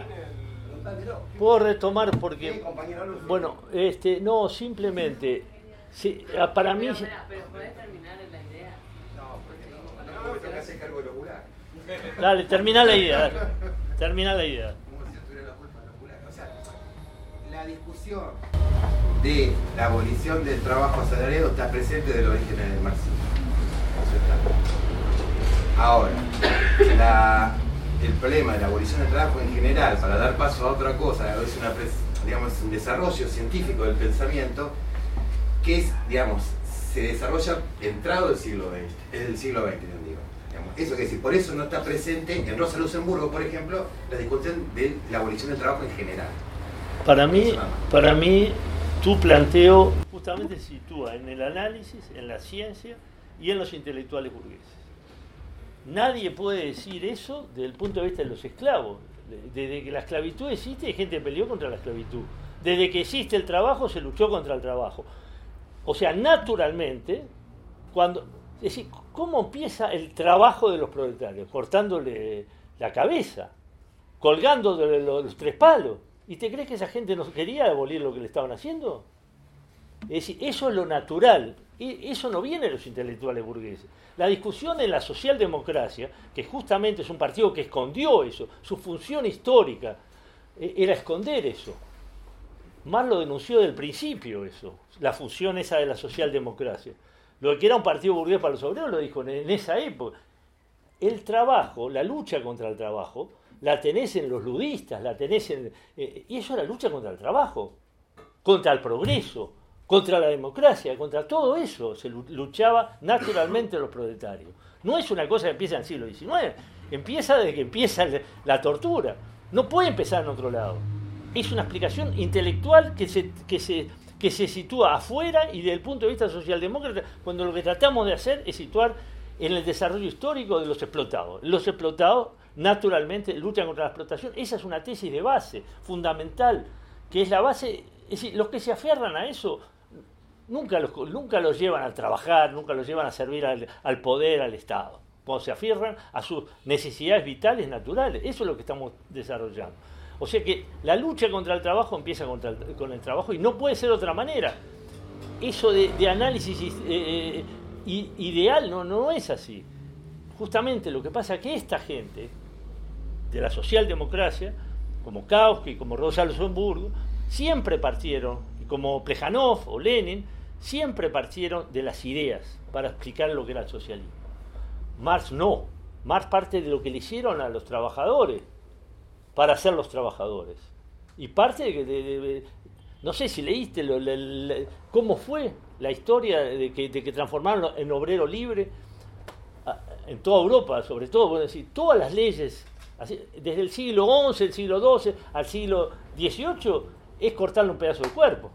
Puedo retomar porque, sí, bueno, no, simplemente, sí, para mí... Pero ¿podés terminar la idea? No, porque tengo que hacer cargo de los gulags. Dale, termina la idea, termina la idea. Como si yo tuviera la culpa de los gulags. O sea, la discusión de la abolición del trabajo asalariado está presente desde el origen del marxismo. Eso está. Ahora, el problema de la abolición del trabajo en general, para dar paso a otra cosa, es un desarrollo científico del pensamiento que es, digamos, se desarrolla entrado el siglo XX, digo. Eso quiere decir, por eso no está presente en Rosa Luxemburgo, por ejemplo, la discusión de la abolición del trabajo en general. Para mí, tu planteo justamente se sitúa en el análisis, en la ciencia y en los intelectuales burgueses. Nadie puede decir eso desde el punto de vista de los esclavos. Desde que la esclavitud existe, gente peleó contra la esclavitud. Desde que existe el trabajo, se luchó contra el trabajo. O sea, naturalmente, es decir, ¿cómo empieza el trabajo de los proletarios? Cortándole la cabeza, colgándole los 3 palos. ¿Y te crees que esa gente no quería abolir lo que le estaban haciendo? Es decir, eso es lo natural. Y eso no viene de los intelectuales burgueses. La discusión en la socialdemocracia, que justamente es un partido que escondió eso, su función histórica era esconder eso. Marx lo denunció del principio eso, la función esa de la socialdemocracia. Lo que era un partido burgués para los obreros lo dijo en esa época. El trabajo, la lucha contra el trabajo, la tenés en los ludistas, la tenés en... y eso era lucha contra el trabajo, contra el progreso, contra la democracia, contra todo eso se luchaba naturalmente los proletarios. No es una cosa que empieza en el siglo XIX, empieza desde que empieza la tortura. No puede empezar en otro lado. Es una explicación intelectual que se sitúa afuera y desde el punto de vista socialdemócrata, cuando lo que tratamos de hacer es situar en el desarrollo histórico de los explotados. Los explotados, naturalmente, luchan contra la explotación. Esa es una tesis de base, fundamental, que es la base. Es decir, los que se aferran a eso nunca los llevan a trabajar, nunca los llevan a servir al poder, al Estado. Cuando se aferran a sus necesidades vitales naturales. Eso es lo que estamos desarrollando. O sea que la lucha contra el trabajo empieza con el trabajo y no puede ser de otra manera. Eso de análisis ideal no es así. Justamente lo que pasa es que esta gente de la socialdemocracia, como Kautsky, como Rosa Luxemburgo, siempre partieron, como Plejánov o Lenin, siempre partieron de las ideas para explicar lo que era el socialismo. Marx no. Marx parte de lo que le hicieron a los trabajadores para ser los trabajadores. Y parte de no sé si leíste cómo fue la historia de que transformaron en obrero libre en toda Europa, sobre todo, bueno, decir, todas las leyes, desde el siglo XI, el siglo XII al siglo XVIII, es cortarle un pedazo del cuerpo.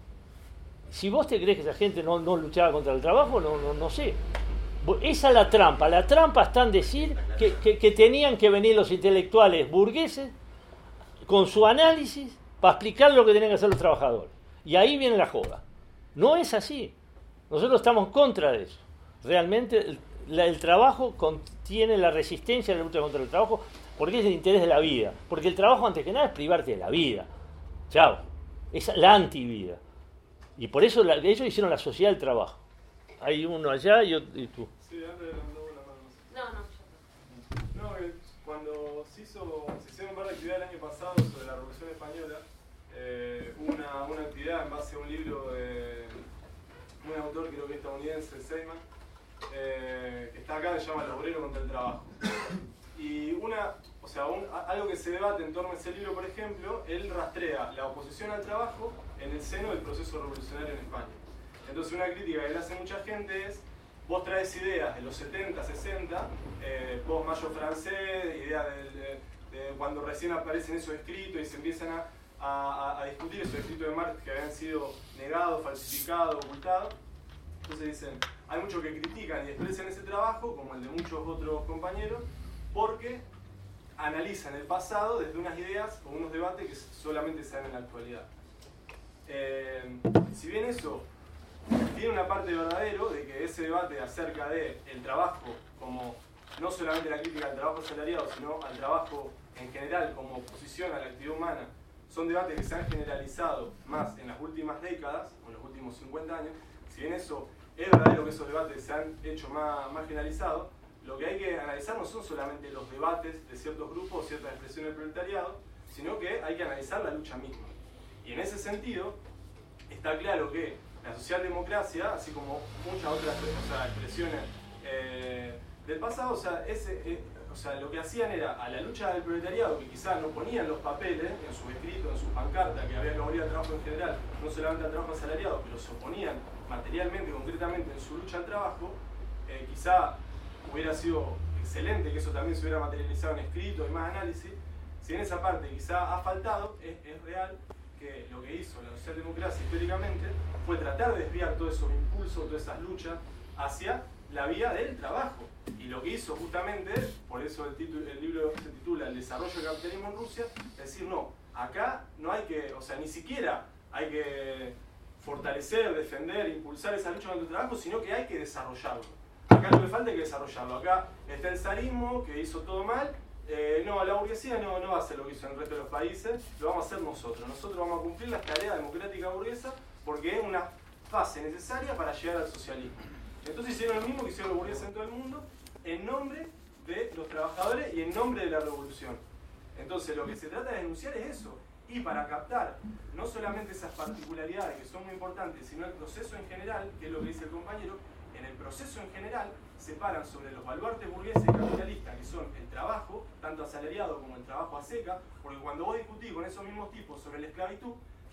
Si vos te crees que esa gente no luchaba contra el trabajo, no sé. Esa es la trampa. La trampa está en decir que tenían que venir los intelectuales burgueses con su análisis para explicar lo que tenían que hacer los trabajadores. Y ahí viene la joda. No es así. Nosotros estamos en contra de eso. Realmente el trabajo contiene la resistencia a la lucha contra el trabajo porque es el interés de la vida. Porque el trabajo, antes que nada, es privarte de la vida. Chao. Es la antivida. Y por eso ellos hicieron la sociedad del trabajo. Hay uno allá y tú. Sí, antes levantó la mano. No, cuando se hicieron un par de actividades el año pasado sobre la Revolución Española, hubo una actividad en base a un libro de un autor, creo que estadounidense, Seyman, que está acá, se llama El obrero contra el trabajo. Y algo que se debate en torno a ese libro, por ejemplo, él rastrea la oposición al trabajo en el seno del proceso revolucionario en España. Entonces una crítica que le hace mucha gente es: vos traes ideas de los 70, 60, post-mayo francés, ideas de cuando recién aparecen esos escritos y se empiezan a discutir esos escritos de Marx que habían sido negados, falsificados, ocultados. Entonces dicen, hay muchos que critican y desprecian ese trabajo, como el de muchos otros compañeros, porque analizan el pasado desde unas ideas o unos debates que solamente se dan en la actualidad. Si bien eso tiene una parte de verdadero, de que ese debate acerca del trabajo como no solamente la crítica al trabajo asalariado, sino al trabajo en general como oposición a la actividad humana, son debates que se han generalizado más en las últimas décadas, o en los últimos 50 años. Si bien eso es verdadero que esos debates se han hecho más generalizados, lo que hay que analizar no son solamente los debates de ciertos grupos o ciertas expresiones del proletariado, sino que hay que analizar la lucha misma. Y en ese sentido, está claro que la socialdemocracia, así como muchas otras expresiones del pasado, lo que hacían era a la lucha del proletariado, que quizás no ponían los papeles en sus escritos, en sus pancartas, que había que abolir el trabajo en general, no solamente al trabajo asalariado, pero se oponían materialmente, concretamente en su lucha al trabajo, quizá hubiera sido excelente que eso también se hubiera materializado en escritos y más análisis. Si en esa parte quizá ha faltado, es real que lo que hizo la socialdemocracia históricamente fue tratar de desviar todos esos impulsos, todas esas luchas hacia la vía del trabajo. Y lo que hizo justamente, por eso el libro se titula El desarrollo del capitalismo en Rusia, es decir, no, acá no hay que, ni siquiera hay que fortalecer, defender, impulsar esa lucha contra el trabajo, sino que hay que desarrollarlo. Acá lo que falta es que desarrollarlo. Acá está el zarismo, que hizo todo mal. No, la burguesía no va a hacer lo que hizo en el resto de los países, lo vamos a hacer nosotros. Nosotros vamos a cumplir las tareas democráticas burguesas porque es una fase necesaria para llegar al socialismo. Entonces hicieron lo mismo que hicieron los burgueses en todo el mundo, en nombre de los trabajadores y en nombre de la revolución. Entonces lo que se trata de denunciar es eso. Y para captar no solamente esas particularidades que son muy importantes, sino el proceso en general, que es lo que dice el compañero, en el proceso en general se paran sobre los baluartes burgueses y capitalistas, que son el trabajo, tanto asalariado como el trabajo a seca, porque cuando vos discutís con esos mismos tipos sobre la esclavitud,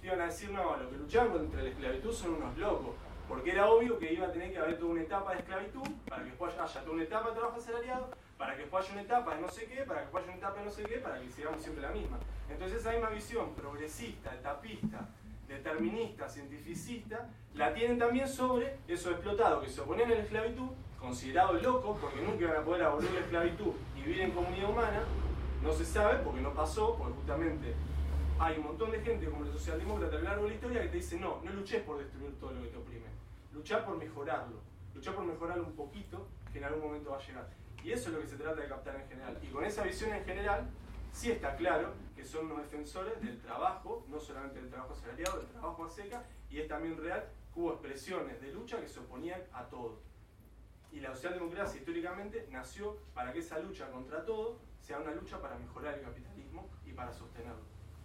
iban a decir, no, los que luchaban contra la esclavitud son unos locos, porque era obvio que iba a tener que haber toda una etapa de esclavitud, para que después haya toda una etapa de trabajo asalariado, para que después haya una etapa de no sé qué, para que después haya una etapa de no sé qué, para que sigamos siempre la misma. Entonces esa misma visión progresista, etapista, determinista, cientificista, la tienen también sobre esos explotados que se oponían a la esclavitud, considerados locos, porque nunca iban a poder abolir la esclavitud y vivir en comunidad humana. No se sabe porque no pasó, porque justamente hay un montón de gente como los socialdemócratas a lo largo de la historia que te dice no luches por destruir todo lo que te oprime, luchar por mejorarlo un poquito, que en algún momento va a llegar. Y eso es lo que se trata de captar en general. Y con esa visión en general, sí está claro que son unos defensores del trabajo, no solamente del trabajo asalariado, del trabajo a seca, y es también real que hubo expresiones de lucha que se oponían a todo. Y la socialdemocracia históricamente nació para que esa lucha contra todo sea una lucha para mejorar el capitalismo y para sostenerlo.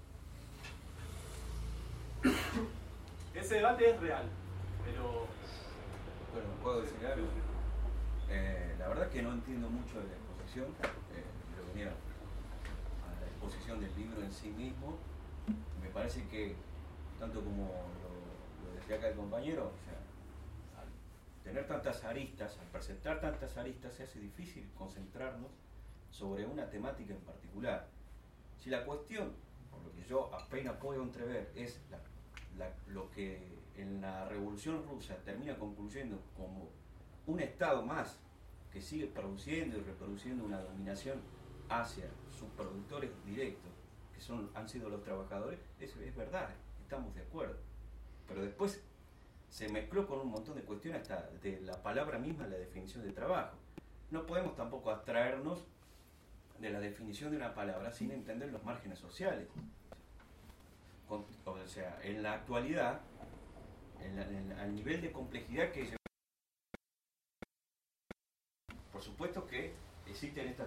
Ese debate es real, pero... Bueno, ¿puedo decir algo? La verdad que no entiendo mucho de la exposición, pero venía a la exposición del libro en sí mismo. Me parece que, tanto como lo decía acá el compañero, o sea, al tener tantas aristas, al presentar tantas aristas, se hace difícil concentrarnos sobre una temática en particular. Si la cuestión, por lo que yo apenas puedo entrever, es lo que en la Revolución Rusa termina concluyendo como un Estado más que sigue produciendo y reproduciendo una dominación hacia sus productores directos, que han sido los trabajadores, eso es verdad, estamos de acuerdo. Pero después se mezcló con un montón de cuestiones hasta de la palabra misma, la definición de trabajo. No podemos tampoco abstraernos de la definición de una palabra sin entender los márgenes sociales. O sea, en la actualidad, al nivel de complejidad que por supuesto que existen estas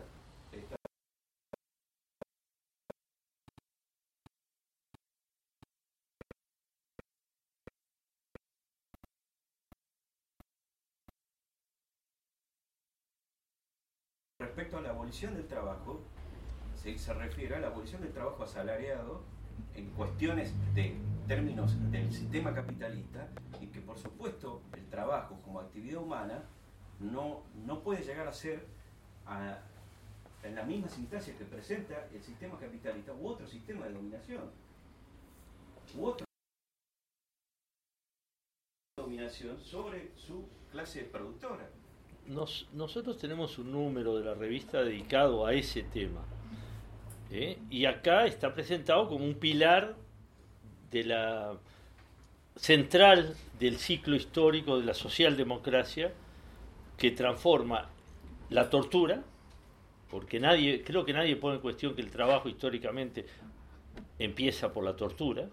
respecto a la abolición del trabajo, se refiere a la abolición del trabajo asalariado en cuestiones de términos del sistema capitalista, y que por supuesto el trabajo como actividad humana no puede llegar a ser en las mismas instancias que presenta el sistema capitalista u otro sistema de dominación, u otra dominación sobre su clase productora. Nosotros tenemos un número de la revista dedicado a ese tema, y acá está presentado como un pilar de la central del ciclo histórico de la socialdemocracia, que transforma la tortura, porque creo que nadie pone en cuestión que el trabajo históricamente empieza por la tortura,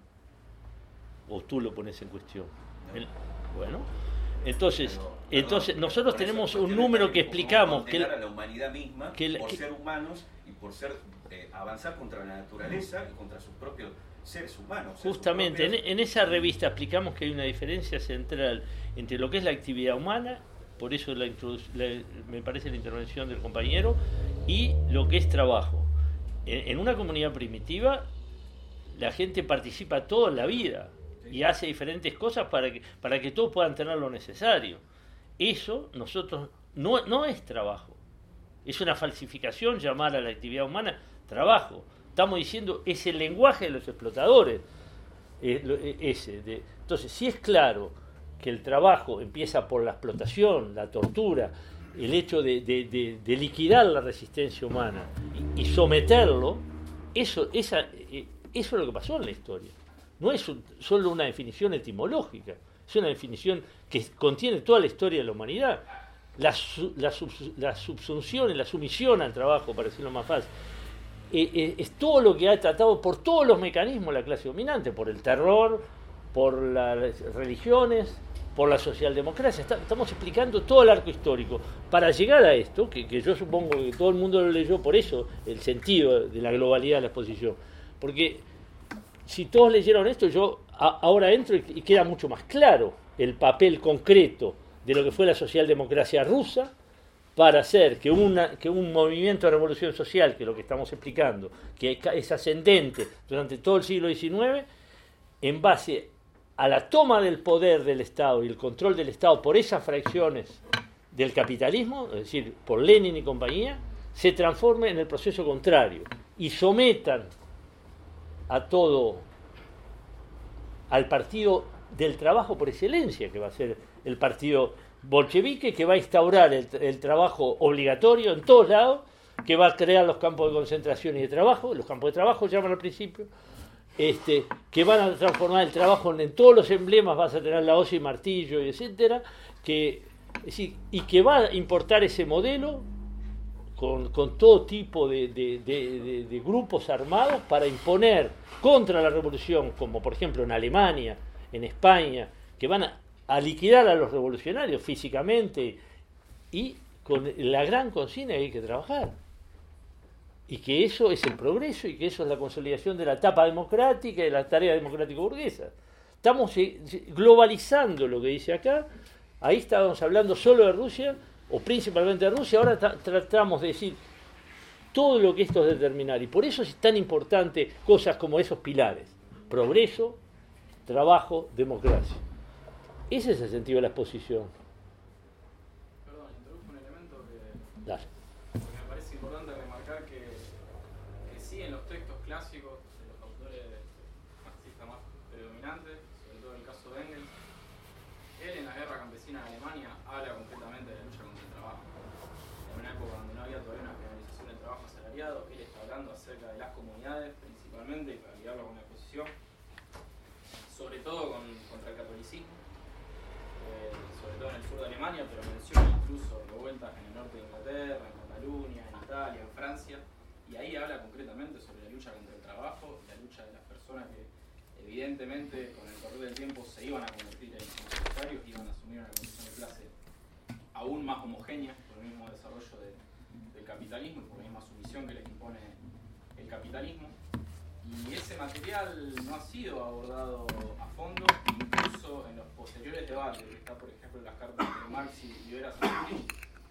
o tú lo pones en cuestión. Bueno, entonces nosotros tenemos un número que explicamos que a la humanidad misma por ser humanos y por ser avanzar contra la naturaleza y contra sus propios seres humanos. Justamente en esa revista explicamos que hay una diferencia central entre lo que es la actividad humana, por eso me parece la intervención del compañero, y lo que es trabajo. En una comunidad primitiva la gente participa toda la vida y hace diferentes cosas para que todos puedan tener lo necesario. Eso nosotros no es trabajo, es una falsificación llamar a la actividad humana trabajo. Estamos diciendo, es el lenguaje de los explotadores. Entonces, si es claro que el trabajo empieza por la explotación, la tortura, el hecho de liquidar la resistencia humana y someterlo, eso es lo que pasó en la historia. No es solo una definición etimológica, es una definición que contiene toda la historia de la humanidad. La subsunción y la sumisión al trabajo, para decirlo más fácil, es todo lo que ha tratado por todos los mecanismos la clase dominante, por el terror, por las religiones, por la socialdemocracia. Estamos explicando todo el arco histórico para llegar a esto, que yo supongo que todo el mundo lo leyó, por eso el sentido de la globalidad de la exposición. Porque si todos leyeron esto, yo ahora entro y queda mucho más claro el papel concreto de lo que fue la socialdemocracia rusa para hacer que un movimiento de revolución social, que es lo que estamos explicando, que es ascendente durante todo el siglo XIX, en base a la toma del poder del Estado y el control del Estado por esas fracciones del capitalismo, es decir, por Lenin y compañía, se transforme en el proceso contrario y sometan a todo al partido del trabajo por excelencia, que va a ser el partido bolchevique, que va a instaurar el trabajo obligatorio en todos lados, que va a crear los campos de concentración y de trabajo, los campos de trabajo llaman al principio, que van a transformar el trabajo en todos los emblemas, vas a tener la hoz y martillo, y etcétera, y que va a importar ese modelo con todo tipo de grupos armados para imponer contra la revolución, como por ejemplo en Alemania, en España, que van a liquidar a los revolucionarios físicamente, y con la gran consigna que hay que trabajar. Y que eso es el progreso y que eso es la consolidación de la etapa democrática y de la tarea democrático-burguesa. Estamos globalizando lo que dice acá. Ahí estábamos hablando solo de Rusia, o principalmente de Rusia. Ahora tratamos de decir todo lo que esto es determinar. Y por eso es tan importante cosas como esos pilares: progreso, trabajo, democracia. Ese es el sentido de la exposición. Perdón, introduzco un elemento que... Dale. Me parece importante remarcar que sí, en los textos clásicos de los autores marxistas más predominantes, sobre todo en el caso de Engels, él en la guerra campesina de Alemania habla concretamente de la lucha contra el trabajo. En una época donde no había todavía una penalización del trabajo asalariado, él está hablando acerca de las comunidades principalmente, y para ligarlo con la exposición, sobre todo contra el catolicismo, sobre todo en el sur de Alemania, pero menciona incluso revueltas en el norte de Inglaterra, en Cataluña, en Italia, en Francia, y ahí habla concretamente sobre la lucha contra el trabajo, la lucha de las personas que evidentemente con el correr del tiempo se iban a convertir en proletarios, iban a asumir una condición de clase aún más homogénea por el mismo desarrollo del capitalismo y por la misma sumisión que les impone el capitalismo. Y ese material no ha sido abordado a fondo, incluso en los posteriores debates, que está por ejemplo en las cartas de Marx y Vera Santini.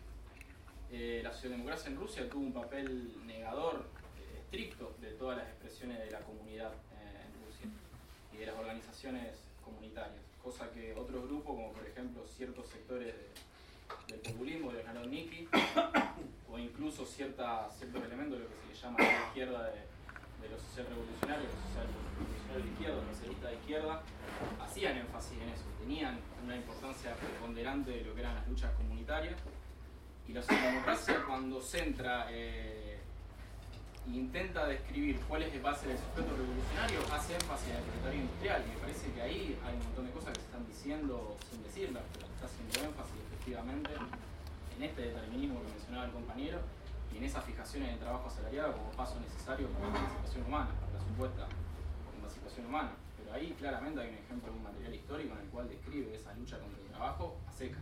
La socialdemocracia en Rusia tuvo un papel negador estricto de todas las expresiones de la comunidad en Rusia y de las organizaciones comunitarias, cosa que otros grupos, como por ejemplo ciertos sectores del populismo, de los Narodniki, o incluso ciertos elementos de lo que se le llama la izquierda de los social revolucionarios, los social revolucionarios de izquierda, los socialistas de izquierda, hacían énfasis en eso, tenían una importancia preponderante de lo que eran las luchas comunitarias. Y la socialdemocracia, cuando centra e intenta describir cuál es el base del sujeto revolucionario, hace énfasis en el proletario industrial, y me parece que ahí hay un montón de cosas que se están diciendo sin decirlas, pero está haciendo énfasis efectivamente en este determinismo que mencionaba el compañero y en esas fijaciones de trabajo asalariado como paso necesario para la emancipación humana, para la supuesta emancipación humana. Pero ahí claramente hay un ejemplo de un material histórico en el cual describe esa lucha contra el trabajo a secas.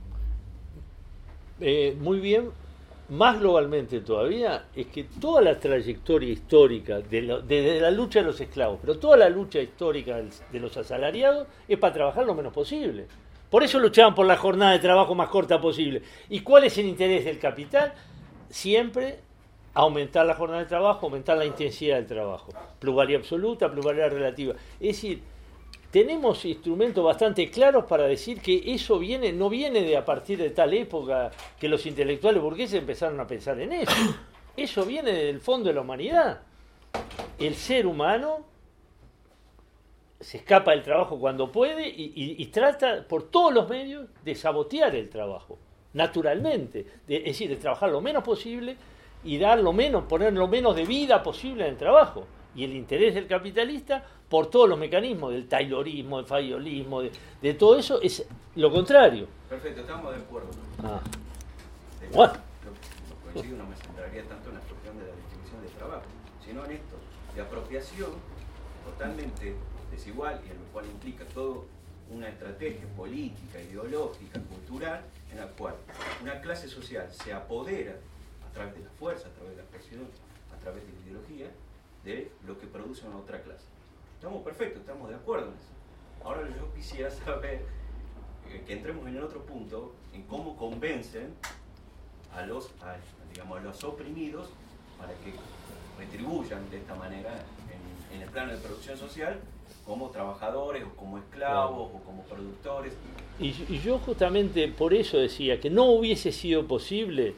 Muy bien, más globalmente todavía, es que toda la trayectoria histórica desde la lucha de los esclavos, pero toda la lucha histórica de los asalariados es para trabajar lo menos posible. Por eso luchaban por la jornada de trabajo más corta posible. ¿Y cuál es el interés del capital? Siempre aumentar la jornada de trabajo, aumentar la intensidad del trabajo. Pluralidad absoluta, pluralidad relativa. Es decir, tenemos instrumentos bastante claros para decir que eso no viene de a partir de tal época que los intelectuales burgueses empezaron a pensar en eso. Eso viene del fondo de la humanidad. El ser humano se escapa del trabajo cuando puede y trata por todos los medios de sabotear el trabajo, naturalmente. Es decir, de trabajar lo menos posible y poner lo menos de vida posible en el trabajo. Y el interés del capitalista, por todos los mecanismos del taylorismo, del fayolismo, de todo eso, es lo contrario. Perfecto, estamos de acuerdo. Bueno. Lo coincido, no me centraría tanto en la cuestión de la distribución del trabajo, sino en esto, de apropiación totalmente desigual y en lo cual implica toda una estrategia política, ideológica, cultural, en la cual una clase social se apodera a través de la fuerza, a través de la presión, a través de la ideología, de lo que produce una otra clase. Estamos perfectos, estamos de acuerdo en eso. Ahora yo quisiera saber que entremos en el otro punto, en cómo convencen a los oprimidos para que retribuyan de esta manera en el plano de producción social como trabajadores o como esclavos o como productores. Y yo justamente por eso decía que no hubiese sido posible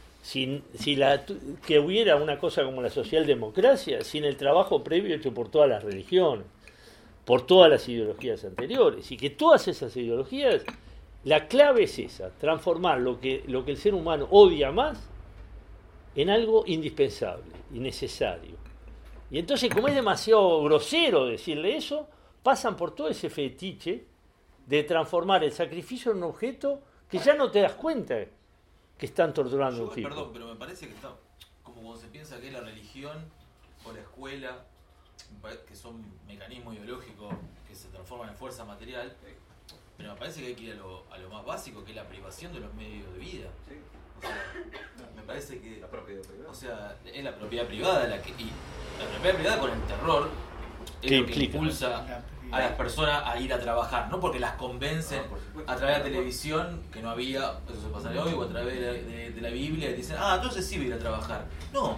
que hubiera una cosa como la socialdemocracia sin el trabajo previo hecho por todas las religiones, por todas las ideologías anteriores, y que todas esas ideologías, la clave es esa, transformar lo que el ser humano odia más en algo indispensable y necesario. Y entonces, como es demasiado grosero decirle eso, pasan por todo ese fetiche de transformar el sacrificio en un objeto que ya no te das cuenta que están torturando a un tipo. Perdón, pero me parece que está como cuando se piensa que la religión o la escuela, que son mecanismos ideológicos que se transforman en fuerza material, pero me parece que hay que ir a lo más básico, que es la privación de los medios de vida. Sí. O sea, me parece que la propiedad privada. O sea, es la propiedad privada y la propiedad privada con el terror es lo que impulsa a las personas a ir a trabajar, no porque las convencen a través de la televisión, que no había, eso se pasaría hoy, o a través de la Biblia, y dicen, entonces sí voy a ir a trabajar. No,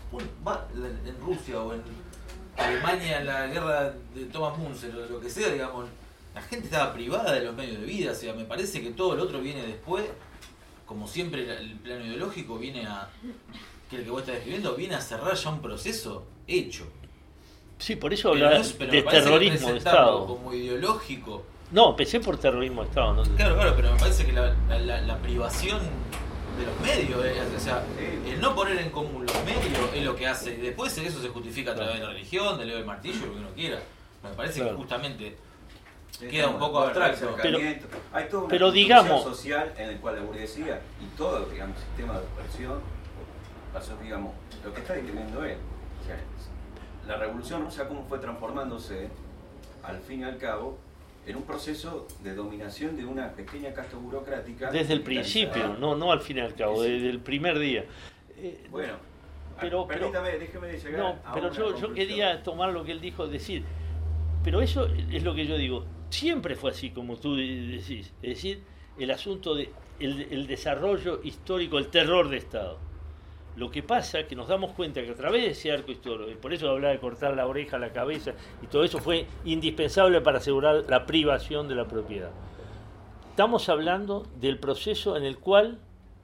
en Rusia o en Alemania, en la guerra de Thomas Munzer, o lo que sea, digamos, la gente estaba privada de los medios de vida. O sea, me parece que todo el otro viene después, como siempre el plano ideológico viene que el que vos estás describiendo, viene a cerrar ya un proceso hecho. Sí, por eso hablaba de terrorismo de Estado. Como ideológico. No, empecé por terrorismo de Estado. ¿No? Claro, pero me parece que la privación de los medios, o sea, el no poner en común los medios es lo que hace. Después eso se justifica a través de la religión, del Leo del Martillo, lo que uno quiera. Me parece que justamente queda un poco abstracto. Hay toda una pero digamos social en el cual la burguesía y todo, digamos, sistema de opresión pasó, digamos, lo que está describiendo él. O sea, la revolución rusa, cómo fue transformándose, al fin y al cabo, en un proceso de dominación de una pequeña casta burocrática. Desde el principio, no al fin y al cabo, desde el primer día. Bueno, permítame, déjeme llegar a pero yo quería tomar lo que él dijo, decir, pero eso es lo que yo digo, siempre fue así como tú decís, es decir, el asunto de el desarrollo histórico, el terror de Estado. Lo que pasa es que nos damos cuenta que a través de ese arco histórico, y por eso hablaba de cortar la oreja, la cabeza, y todo eso fue indispensable para asegurar la privación de la propiedad. Estamos hablando del proceso en el cual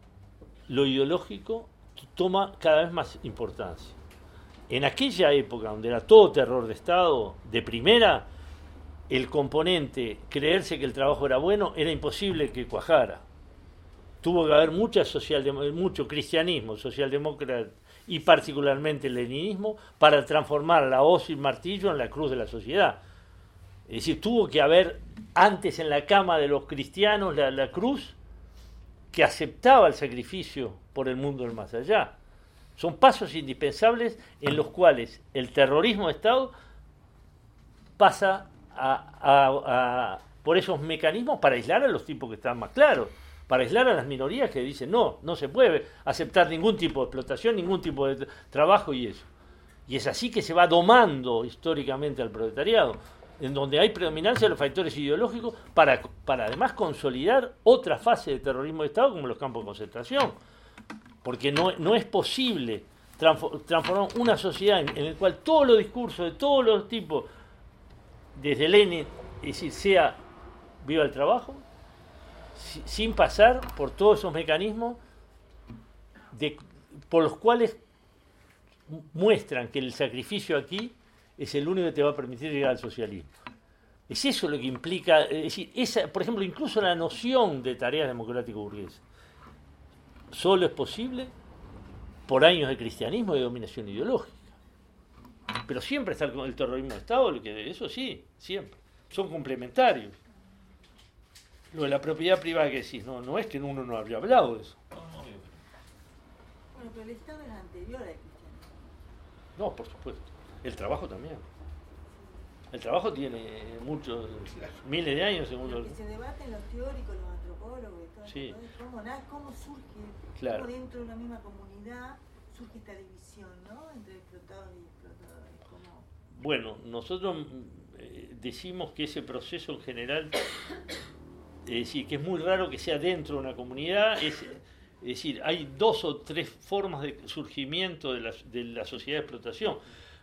lo ideológico toma cada vez más importancia. En aquella época, donde era todo terror de Estado, de primera, el componente creerse que el trabajo era bueno, era imposible que cuajara. Tuvo que haber mucho cristianismo socialdemócrata y particularmente el leninismo para transformar la hoz y el martillo en la cruz de la sociedad. Es decir, tuvo que haber antes en la cama de los cristianos la cruz que aceptaba el sacrificio por el mundo del más allá. Son pasos indispensables en los cuales el terrorismo de Estado pasa por esos mecanismos para aislar a los tipos que están más claros, para aislar a las minorías que dicen no se puede aceptar ningún tipo de explotación, ningún tipo de trabajo y eso. Y es así que se va domando históricamente al proletariado, en donde hay predominancia de los factores ideológicos para además consolidar otra fase de terrorismo de Estado como los campos de concentración. Porque no es posible transformar una sociedad en la cual todos los discursos de todos los tipos, desde Lenin, es decir, sea viva el trabajo, sin pasar por todos esos mecanismos por los cuales muestran que el sacrificio aquí es el único que te va a permitir llegar al socialismo. Es eso lo que implica, es decir, por ejemplo, incluso la noción de tarea democrático-burguesa solo es posible por años de cristianismo y de dominación ideológica. Pero siempre está el terrorismo de Estado, eso sí, siempre. Son complementarios. Lo de la propiedad privada que decís, no es que uno no haya hablado de eso. Bueno, pero el Estado es anterior al cristianismo. No, por supuesto. El trabajo también. El trabajo tiene muchos, miles de años según lo que se debaten los teóricos, los antropólogos y todo sí. ¿Cómo surge, claro. cómo dentro de una misma comunidad surge esta división, ¿no? Entre explotados y explotadores. Bueno, nosotros decimos que ese proceso en general, es decir, que es muy raro que sea dentro de una comunidad, es decir, hay 2 o 3 formas de surgimiento de la sociedad de explotación.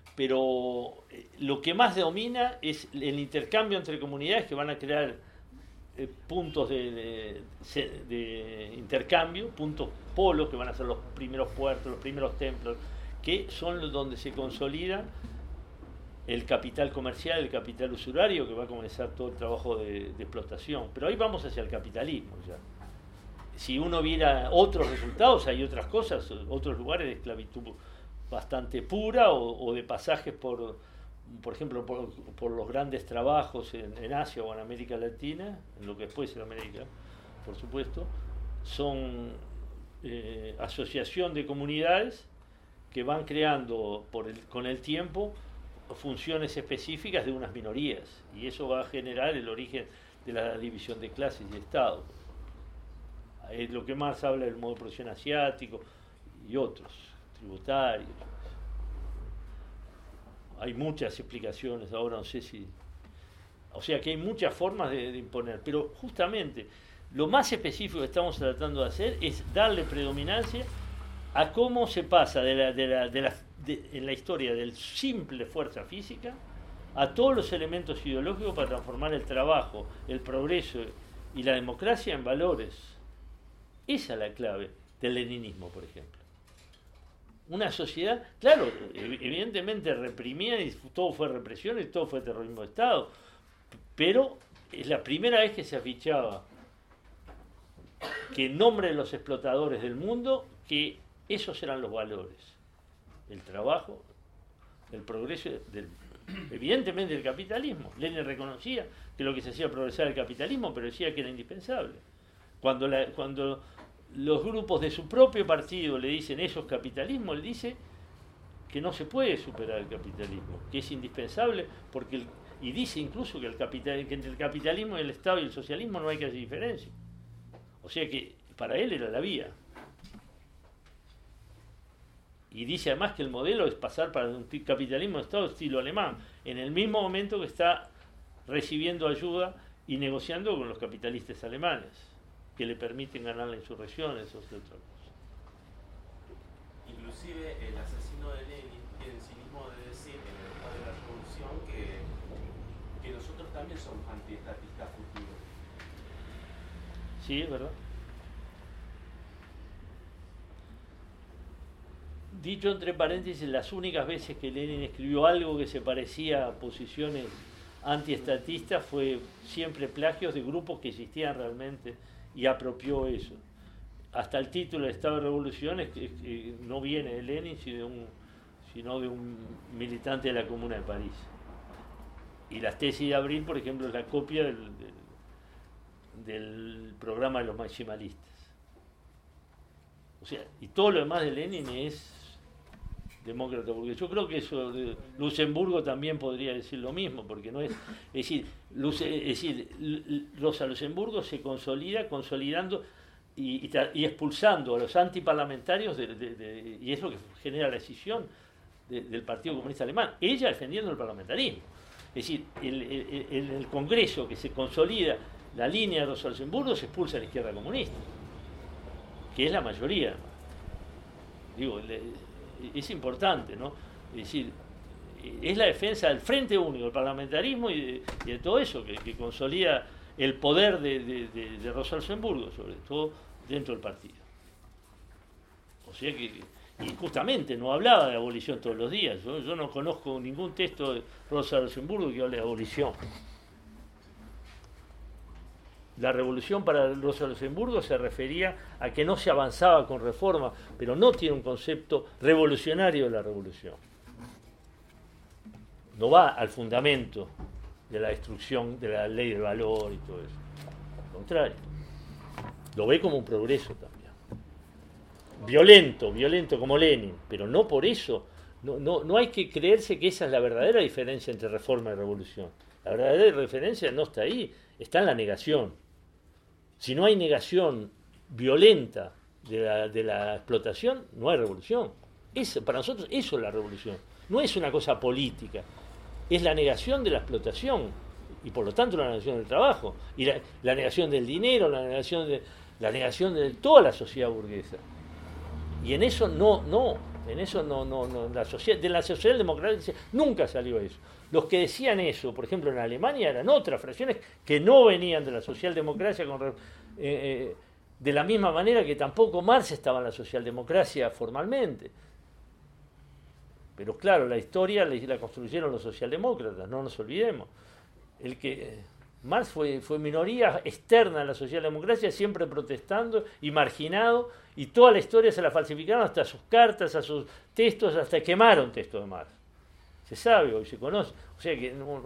pero lo que más domina es el intercambio entre comunidades que van a crear puntos de intercambio, puntos polos que van a ser los primeros puertos, los primeros templos, que son donde se consolida el capital comercial, el capital usurario, que va a comenzar todo el trabajo de explotación. Pero ahí vamos hacia el capitalismo ya. Si uno viera otros resultados, hay otras cosas, otros lugares de esclavitud bastante pura o de pasajes por ejemplo, por los grandes trabajos en Asia o en América Latina, en lo que después es América, por supuesto, son asociación de comunidades que van creando con el tiempo funciones específicas de unas minorías, y eso va a generar el origen de la división de clases y de Estado. Es lo que más habla del modo de producción asiático y otros, tributarios. Hay muchas explicaciones, ahora no sé si... O sea que hay muchas formas de imponer, pero justamente lo más específico que estamos tratando de hacer es darle predominancia a cómo se pasa en la historia del simple fuerza física a todos los elementos ideológicos para transformar el trabajo, el progreso y la democracia en valores. Esa es la clave del leninismo, por ejemplo. Una sociedad, claro, evidentemente reprimida y todo fue represión y todo fue terrorismo de Estado, pero es la primera vez que se afichaba que en nombre de los explotadores del mundo, que esos eran los valores: el trabajo, el progreso, evidentemente el capitalismo. Lenin reconocía que lo que se hacía progresar el capitalismo, pero decía que era indispensable. Cuando los grupos de su propio partido le dicen eso es capitalismo, él dice que no se puede superar el capitalismo, que es indispensable, y dice incluso que entre el capitalismo y el Estado y el socialismo no hay que hacer diferencia. O sea que para él era la vía. Y dice además que el modelo es pasar para un capitalismo de Estado estilo alemán, en el mismo momento que está recibiendo ayuda y negociando con los capitalistas alemanes, que le permiten ganar la insurrección, eso es otra cosa. Inclusive el asesino de Lenin tiene el cinismo de decir en el estado de la revolución que nosotros también somos antiestatistas futuros. Sí, es verdad. Dicho entre paréntesis, las únicas veces que Lenin escribió algo que se parecía a posiciones antiestatistas fue siempre plagios de grupos que existían realmente, y apropió eso. Hasta el título de Estado de Revolución no viene de Lenin, sino de un militante de la Comuna de París. Y las tesis de Abril, por ejemplo, es la copia del programa de los maximalistas. O sea, y todo lo demás de Lenin es demócrata, porque yo creo que eso de Luxemburgo también podría decir lo mismo, porque no es decir, Rosa Luxemburgo se consolidando y expulsando a los antiparlamentarios y es lo que genera la escisión del Partido Comunista Alemán, ella defendiendo el parlamentarismo. Es decir, en el Congreso que se consolida la línea de Rosa Luxemburgo, se expulsa a la izquierda comunista, que es la mayoría. Digo, es importante, ¿no? Es decir, es la defensa del Frente Único, del parlamentarismo y de todo eso que consolida el poder de Rosa Luxemburgo, sobre todo dentro del partido. O sea que, y justamente no hablaba de abolición todos los días. Yo no conozco ningún texto de Rosa Luxemburgo que hable de abolición. La revolución para Rosa Luxemburgo se refería a que no se avanzaba con reforma, pero no tiene un concepto revolucionario de la revolución. No va al fundamento de la destrucción de la ley del valor y todo eso. Al contrario, lo ve como un progreso también. Violento como Lenin, pero no por eso. No hay que creerse que esa es la verdadera diferencia entre reforma y revolución. La verdadera diferencia no está ahí, está en la negación. Si no hay negación violenta de la explotación, no hay revolución. Para nosotros eso es la revolución. No es una cosa política, es la negación de la explotación y por lo tanto la negación del trabajo y la negación del dinero, la negación de toda la sociedad burguesa. Y en eso no En eso de la socialdemocracia nunca salió eso. Los que decían eso, por ejemplo en Alemania, eran otras fracciones que no venían de la socialdemocracia de la misma manera que tampoco Marx estaba en la socialdemocracia formalmente. Pero claro, la historia la construyeron los socialdemócratas, no nos olvidemos. Marx fue minoría externa a la socialdemocracia, siempre protestando y marginado, y toda la historia se la falsificaron hasta sus cartas, a sus textos, hasta quemaron textos de Marx. Se sabe hoy, se conoce. O sea que no.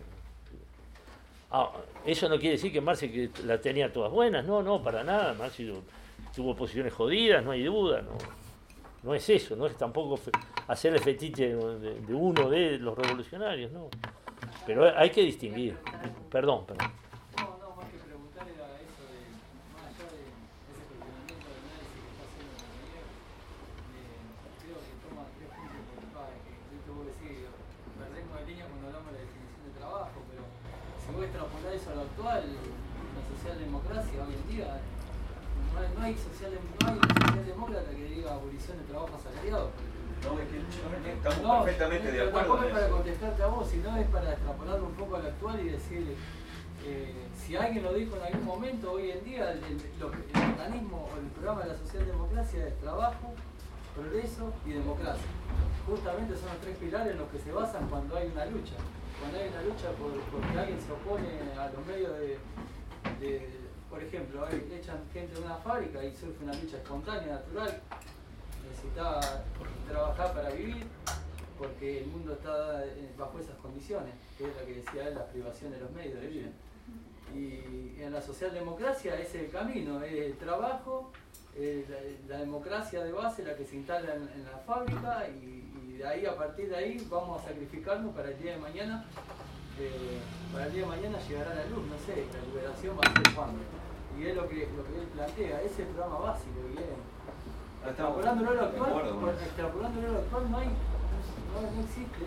Eso no quiere decir que Marx la tenía todas buenas, no, para nada. Marx tuvo posiciones jodidas, no hay duda, no es eso, no es tampoco hacer el fetiche de uno de los revolucionarios, no. Pero hay que distinguir. Perdón. No, más que preguntar era eso más allá de ese cuestionamiento del análisis que está haciendo Daniel, creo que toma 3 puntos principales, que yo te voy a decir, perdemos de línea cuando hablamos de la definición de trabajo, pero si vos extrapolar eso a lo actual, la socialdemocracia hoy en día, no hay socialdemócrata que diga abolición de trabajo asalariado. Estamos perfectamente de acuerdo. No es para contestarte a vos, sino es para extrapolarlo un poco al actual y decir, si alguien lo dijo en algún momento, hoy en día el mecanismo o el programa de la socialdemocracia es trabajo, progreso y democracia. Justamente son los 3 pilares en los que se basan cuando hay una lucha. Cuando hay una lucha porque alguien se opone a los medios por ejemplo, echan gente de una fábrica y surge una lucha espontánea, natural. Necesita trabajar para vivir porque el mundo está bajo esas condiciones, que es lo que decía él, la privación de los medios de vida. Y en la socialdemocracia ese es el camino, es el trabajo, la democracia de base, la que se instala en la fábrica, y de ahí, a partir de ahí, vamos a sacrificarnos para el día de mañana. Para el día de mañana llegará la luz, no sé, la liberación va a ser cuando. Y es lo que él plantea, ese es el programa básico, y extrapolándolo a lo actual, no existe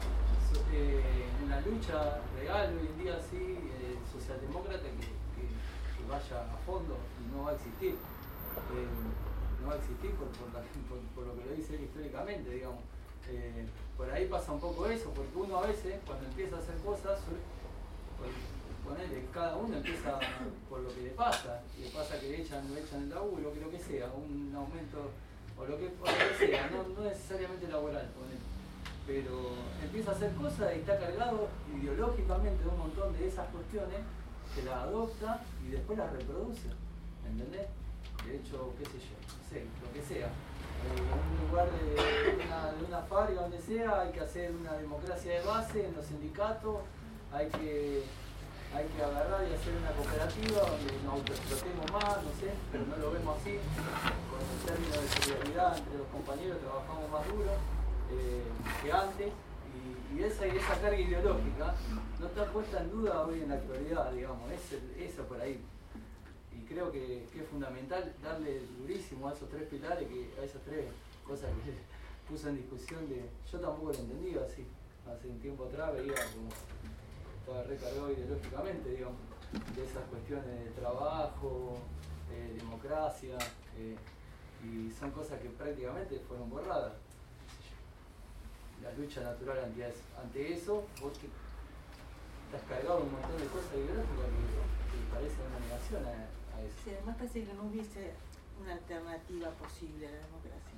en la lucha real hoy en día socialdemócrata que vaya a fondo, y no va a existir. No va a existir por lo que lo dice él históricamente, digamos. Por ahí pasa un poco eso, porque uno a veces cuando empieza a hacer cosas, cada uno empieza por lo que le pasa que lo echan el laburo, que lo que sea, un aumento o lo que sea, no necesariamente laboral, pero empieza a hacer cosas y está cargado ideológicamente de un montón de esas cuestiones, que las adopta y después las reproduce, ¿entendés? De hecho, qué sé yo, no sé, lo que sea. En un lugar de una fábrica, donde sea, hay que hacer una democracia de base en los sindicatos, hay que agarrar y hacer una cooperativa donde nos autoexplotemos más, no sé, pero no lo vemos así. Con el término de solidaridad entre los compañeros trabajamos más duro que antes, y esa carga ideológica no está puesta en duda hoy en la actualidad, digamos, eso por ahí. Y creo que es fundamental darle durísimo a esos 3 pilares, a esas 3 cosas que puso en discusión. Yo tampoco lo entendí así. Hace un tiempo atrás veía como estaba recargado ideológicamente, digamos, de esas cuestiones de trabajo, democracia, y son cosas que prácticamente fueron borradas. La lucha natural ante eso, vos estás cargado un montón de cosas ideológicas que parecen una negación a eso. Sí, además parece que no hubiese una alternativa posible a la democracia.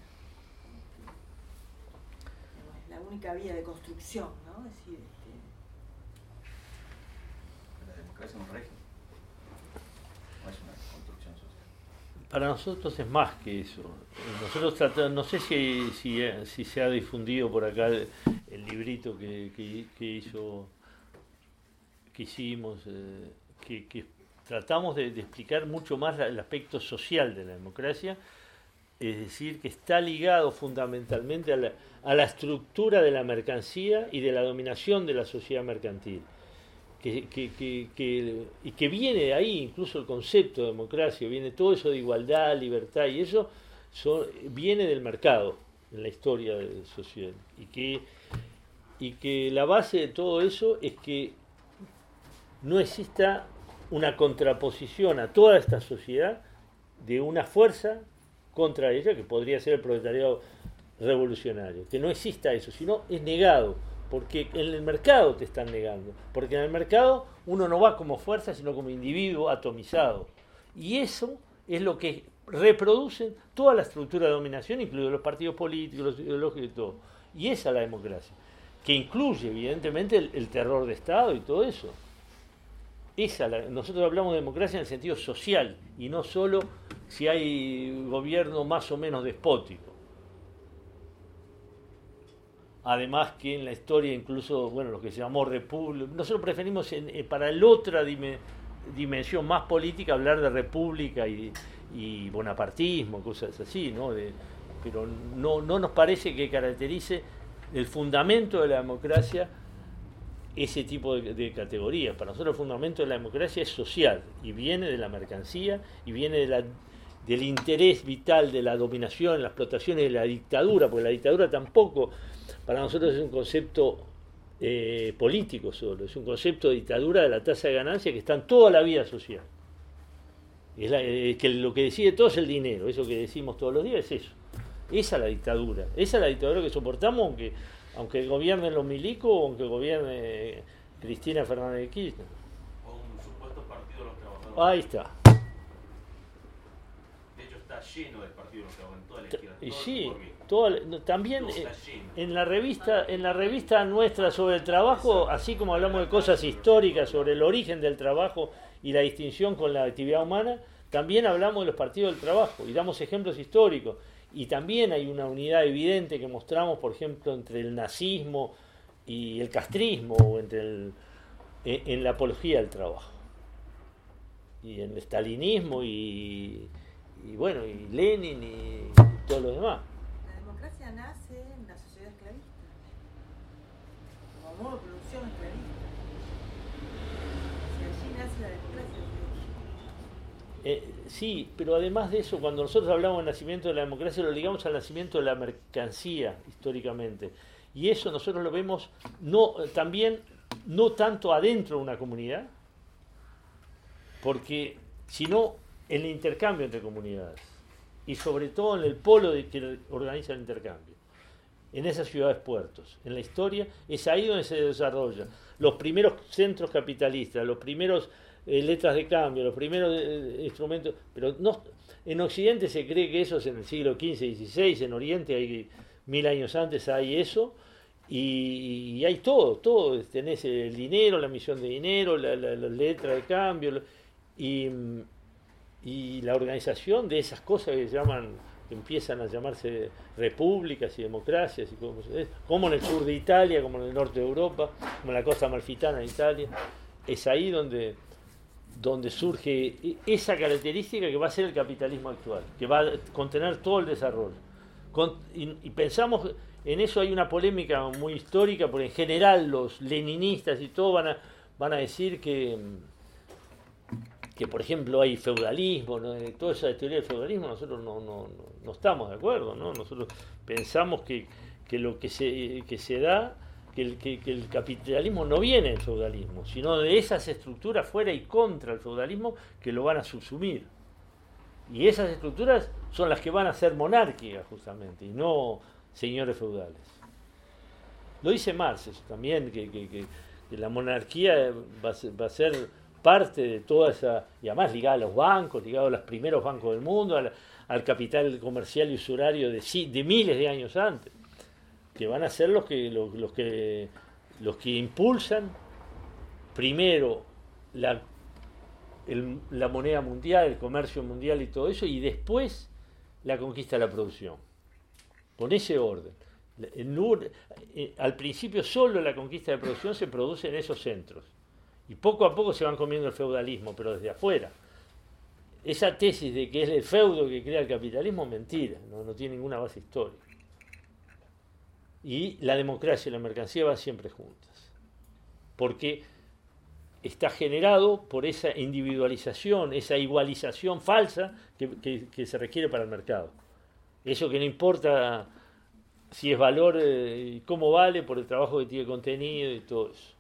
Es la única vía de construcción, ¿no? Es decir, la democracia es un régimen, no es una construcción social. Para nosotros es más que eso. Nosotros tratamos, no sé si se ha difundido por acá el librito que hicimos, que tratamos de explicar mucho más el aspecto social de la democracia, es decir, que está ligado fundamentalmente a la estructura de la mercancía y de la dominación de la sociedad mercantil. Y que viene de ahí incluso el concepto de democracia, viene todo eso de igualdad, libertad, y eso viene del mercado en la historia social. Y que la base de todo eso es que no exista una contraposición a toda esta sociedad de una fuerza contra ella, que podría ser el proletariado revolucionario, que no exista eso, sino es negado, porque en el mercado te están negando, porque en el mercado uno no va como fuerza, sino como individuo atomizado. Y eso es lo que reproducen toda la estructura de dominación, incluidos los partidos políticos, los ideológicos y todo. Y esa es la democracia, que incluye evidentemente el terror de Estado y todo eso. Nosotros hablamos de democracia en el sentido social y no solo si hay gobierno más o menos despótico. Además que en la historia incluso, bueno, lo que se llamó república, nosotros preferimos para la otra dimensión más política hablar de república y bonapartismo, cosas así, ¿no? Pero no nos parece que caracterice el fundamento de la democracia ese tipo de categorías. Para nosotros el fundamento de la democracia es social y viene de la mercancía y viene del interés vital de la dominación, la explotación y de la dictadura, porque la dictadura tampoco para nosotros es un concepto político solo, es un concepto de dictadura de la tasa de ganancia que está en toda la vida social. Que lo que decide todo es el dinero, eso que decimos todos los días es eso. Esa es la dictadura que soportamos aunque gobiernen los milicos o aunque gobierne Cristina Fernández de Kirchner. O un supuesto partido de los trabajadores. Ahí está. De hecho está lleno del partido de los trabajadores, toda la izquierda. Y sí, también en la revista nuestra sobre el trabajo, así como hablamos de cosas históricas sobre el origen del trabajo y la distinción con la actividad humana, también hablamos de los partidos del trabajo y damos ejemplos históricos. Y también hay una unidad evidente que mostramos, por ejemplo, entre el nazismo y el castrismo, o en la apología del trabajo. Y en el stalinismo y Lenin y todo lo demás. La democracia nace en la sociedad esclavista, como modo de producción esclavista. Si allí nace la democracia. Sí, pero además de eso, cuando nosotros hablamos del nacimiento de la democracia, lo ligamos al nacimiento de la mercancía históricamente. Y eso nosotros lo vemos también no tanto adentro de una comunidad, sino en el intercambio entre comunidades. Y sobre todo en el polo que organiza el intercambio. En esas ciudades puertos. En la historia es ahí donde se desarrolla. Los primeros centros capitalistas, los primeros letras de cambio, los primeros instrumentos, pero no, en Occidente se cree que eso es en el siglo XV y XVI, en Oriente hay 1000 años antes hay eso, y hay todo, tenés el dinero, la emisión de dinero, la letra de cambio, y la organización de esas cosas que empiezan a llamarse repúblicas y democracias, como en el sur de Italia, como en el norte de Europa, como en la costa amalfitana de Italia, es ahí donde surge esa característica que va a ser el capitalismo actual, que va a contener todo el desarrollo. Y pensamos, en eso hay una polémica muy histórica, porque en general los leninistas y todo van a decir que por ejemplo hay feudalismo, ¿no? Toda esa teoría del feudalismo nosotros no estamos de acuerdo, ¿no? Nosotros pensamos que lo que se da, que el capitalismo no viene del feudalismo, sino de esas estructuras fuera y contra el feudalismo que lo van a subsumir. Y esas estructuras son las que van a ser monárquicas justamente, y no señores feudales. Lo dice Marx eso también, que la monarquía va a ser parte de toda esa, y además ligada a los bancos, ligada a los primeros bancos del mundo, al capital comercial y usurario de miles de años antes, que van a ser los que impulsan primero la moneda mundial, el comercio mundial y todo eso, y después la conquista de la producción. Con ese orden. Al principio solo la conquista de producción se produce en esos centros. Y poco a poco se van comiendo el feudalismo, pero desde afuera. Esa tesis de que es el feudo que crea el capitalismo es mentira, no tiene ninguna base histórica. Y la democracia y la mercancía van siempre juntas. Porque está generado por esa individualización, esa igualización falsa que se requiere para el mercado. Eso que no importa si es valor y cómo vale por el trabajo que tiene contenido y todo eso.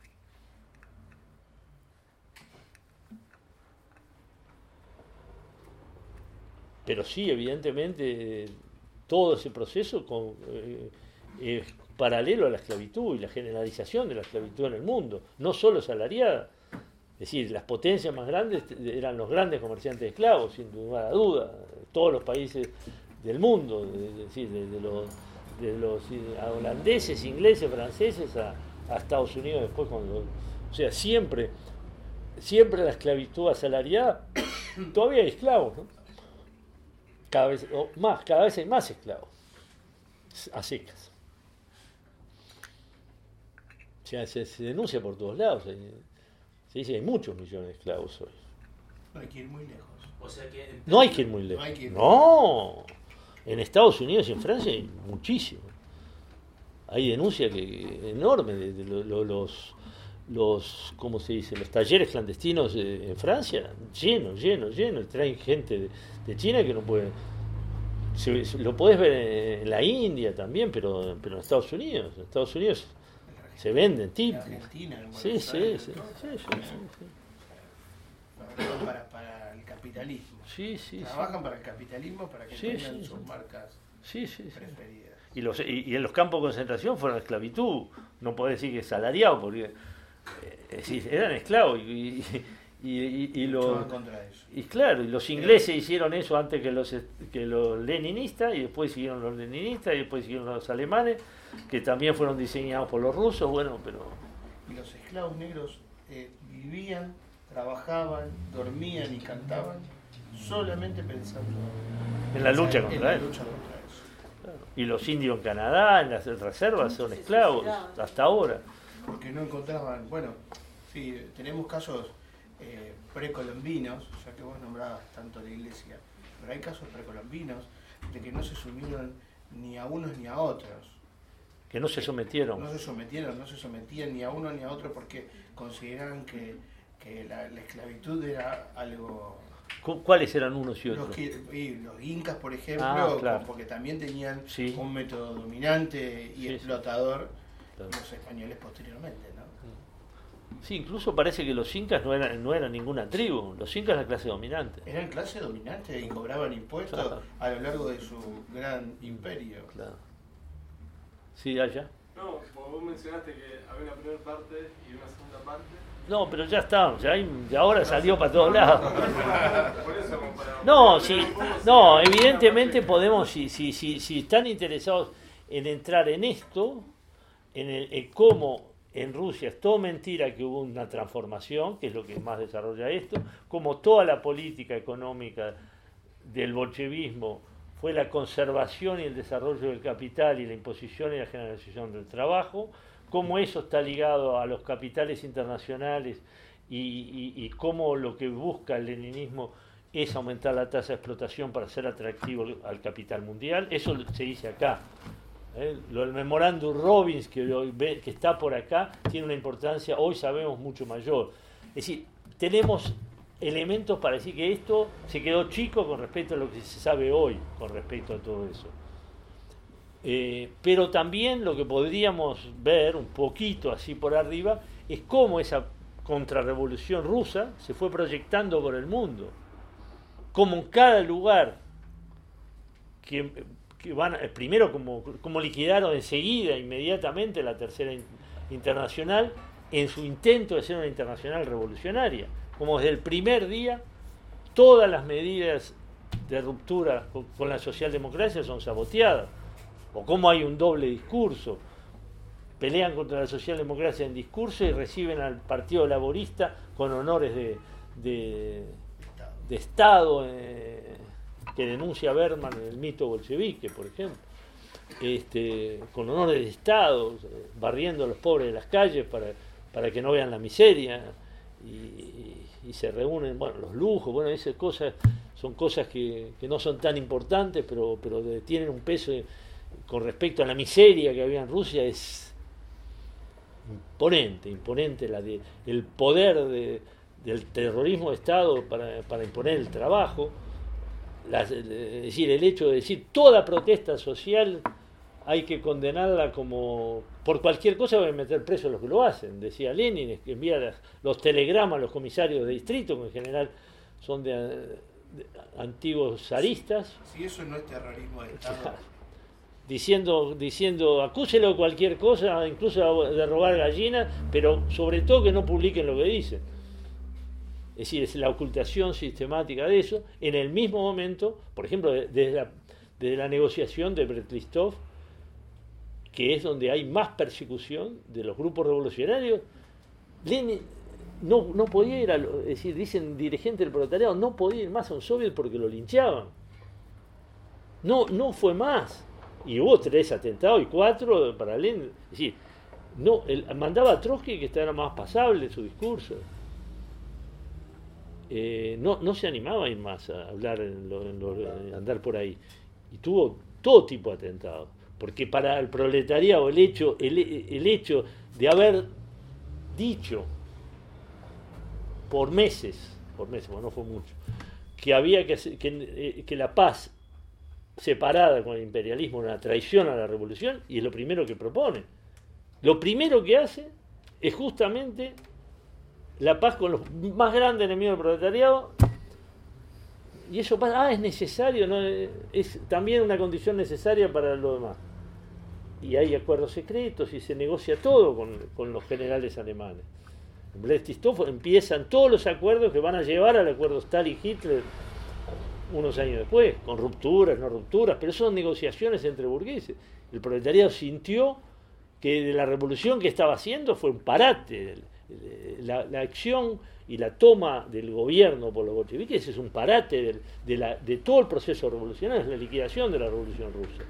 Pero sí, evidentemente, todo ese proceso es paralelo a la esclavitud y la generalización de la esclavitud en el mundo, no solo salariada. Es decir, las potencias más grandes eran los grandes comerciantes de esclavos, sin lugar a duda, todos los países del mundo, es decir, de los holandeses, ingleses, franceses a Estados Unidos después, o sea, siempre la esclavitud asalariada, todavía hay esclavos, ¿no? Cada vez hay más esclavos, a secas. O sea, se denuncia por todos lados. Se dice que hay muchos millones de esclavos hoy. No hay que ir muy lejos. O sea que No hay que ir muy lejos. No. En Estados Unidos y en Francia hay muchísimo. Hay denuncias enormes de los ¿cómo se dice? Los talleres clandestinos en Francia, llenos. Traen gente de China que no puede. Lo podés ver en la India también, pero en Estados Unidos. En Estados Unidos se venden tipos. Sí. Para el capitalismo. Sí. Trabajan para el capitalismo para que tengan sus marcas preferidas. Y en los campos de concentración fueron esclavitud. No podés decir que es salariado, porque eran esclavos. Y los ingleses hicieron eso antes que los leninistas, y después siguieron los leninistas, y después siguieron los alemanes, que también fueron diseñados por los rusos, Y los esclavos negros vivían, trabajaban, dormían y cantaban solamente pensando en la lucha contra eso. Claro. Y los indios en Canadá, en las reservas, son esclavos hasta ahora. Porque no encontraban, sí, tenemos casos precolombinos, ya que vos nombrabas tanto la iglesia, pero hay casos precolombinos de que no se sumieron ni a unos ni a otros. Que no se sometieron. No se sometían ni a uno ni a otro porque consideraban que la esclavitud era algo... ¿Cuáles eran unos y otros? Los incas, por ejemplo, claro. Porque también tenían un método dominante y explotador, claro. Y los españoles posteriormente, ¿no? Sí, incluso parece que los incas no eran ninguna tribu, los incas eran clase dominante. Eran clase dominante y cobraban impuestos, claro, a lo largo de su gran imperio. Claro. Sí, allá. No, como vos mencionaste que había una primera parte y una segunda parte. No, pero ya está, ya ahora salió para todos lados. No, evidentemente podemos, si están interesados en entrar en esto, en cómo en Rusia es todo mentira que hubo una transformación, que es lo que más desarrolla esto, como toda la política económica del bolchevismo fue la conservación y el desarrollo del capital y la imposición y la generalización del trabajo, cómo eso está ligado a los capitales internacionales y cómo lo que busca el leninismo es aumentar la tasa de explotación para ser atractivo al capital mundial. Eso se dice acá. El memorándum Robbins que está por acá tiene una importancia, hoy sabemos, mucho mayor. Es decir, tenemos elementos para decir que esto se quedó chico con respecto a lo que se sabe hoy con respecto a todo eso. Pero también lo que podríamos ver un poquito así por arriba es cómo esa contrarrevolución rusa se fue proyectando por el mundo, como en cada lugar que van, primero como liquidaron enseguida, inmediatamente la Tercera Internacional en su intento de ser una internacional revolucionaria, como desde el primer día todas las medidas de ruptura con la socialdemocracia son saboteadas, o cómo hay un doble discurso, pelean contra la socialdemocracia en discurso y reciben al Partido Laborista con honores de Estado, que denuncia Berman en el mito bolchevique, por ejemplo, con honores de Estado, barriendo a los pobres de las calles para que no vean la miseria, y se reúnen, los lujos, esas cosas son cosas que no son tan importantes, pero tienen un peso con respecto a la miseria que había en Rusia. Es imponente el poder del terrorismo de Estado para imponer el trabajo. Es decir, el hecho de decir toda protesta social hay que condenarla como por cualquier cosa, voy a meter preso a los que lo hacen, decía Lenin, que envía los telegramas a los comisarios de distrito, que en general son de antiguos zaristas. Si eso no es terrorismo de Estado, diciendo acúselo de cualquier cosa, incluso de robar gallinas, pero sobre todo que no publiquen lo que dicen. Es decir, es la ocultación sistemática de eso. En el mismo momento, por ejemplo, desde la negociación de Brest-Litovsk, que es donde hay más persecución de los grupos revolucionarios, Lenin no podía ir es decir, dicen dirigentes del proletariado, no podía ir más a un soviet porque lo linchaban. No fue más. Y hubo 3 atentados y 4 para Lenin. Es decir, mandaba a Trotsky, que estaba más pasable su discurso. No se animaba a ir más a hablar, andar por ahí. Y tuvo todo tipo de atentados. Porque para el proletariado el hecho de haber dicho por meses, bueno, no fue mucho, que había que la paz separada con el imperialismo era una traición a la revolución, y es lo primero que propone. Lo primero que hace es justamente la paz con los más grandes enemigos del proletariado, y eso pasa, es necesario, ¿no? Es también una condición necesaria para lo demás. Y hay acuerdos secretos y se negocia todo con los generales alemanes. En Brest-Litovsk empiezan todos los acuerdos que van a llevar al acuerdo Stalin-Hitler unos años después, con rupturas, no rupturas, pero son negociaciones entre burgueses. El proletariado sintió que de la revolución que estaba haciendo fue un parate. La acción y la toma del gobierno por los bolcheviques es un parate de todo el proceso revolucionario, es la liquidación de la revolución rusa.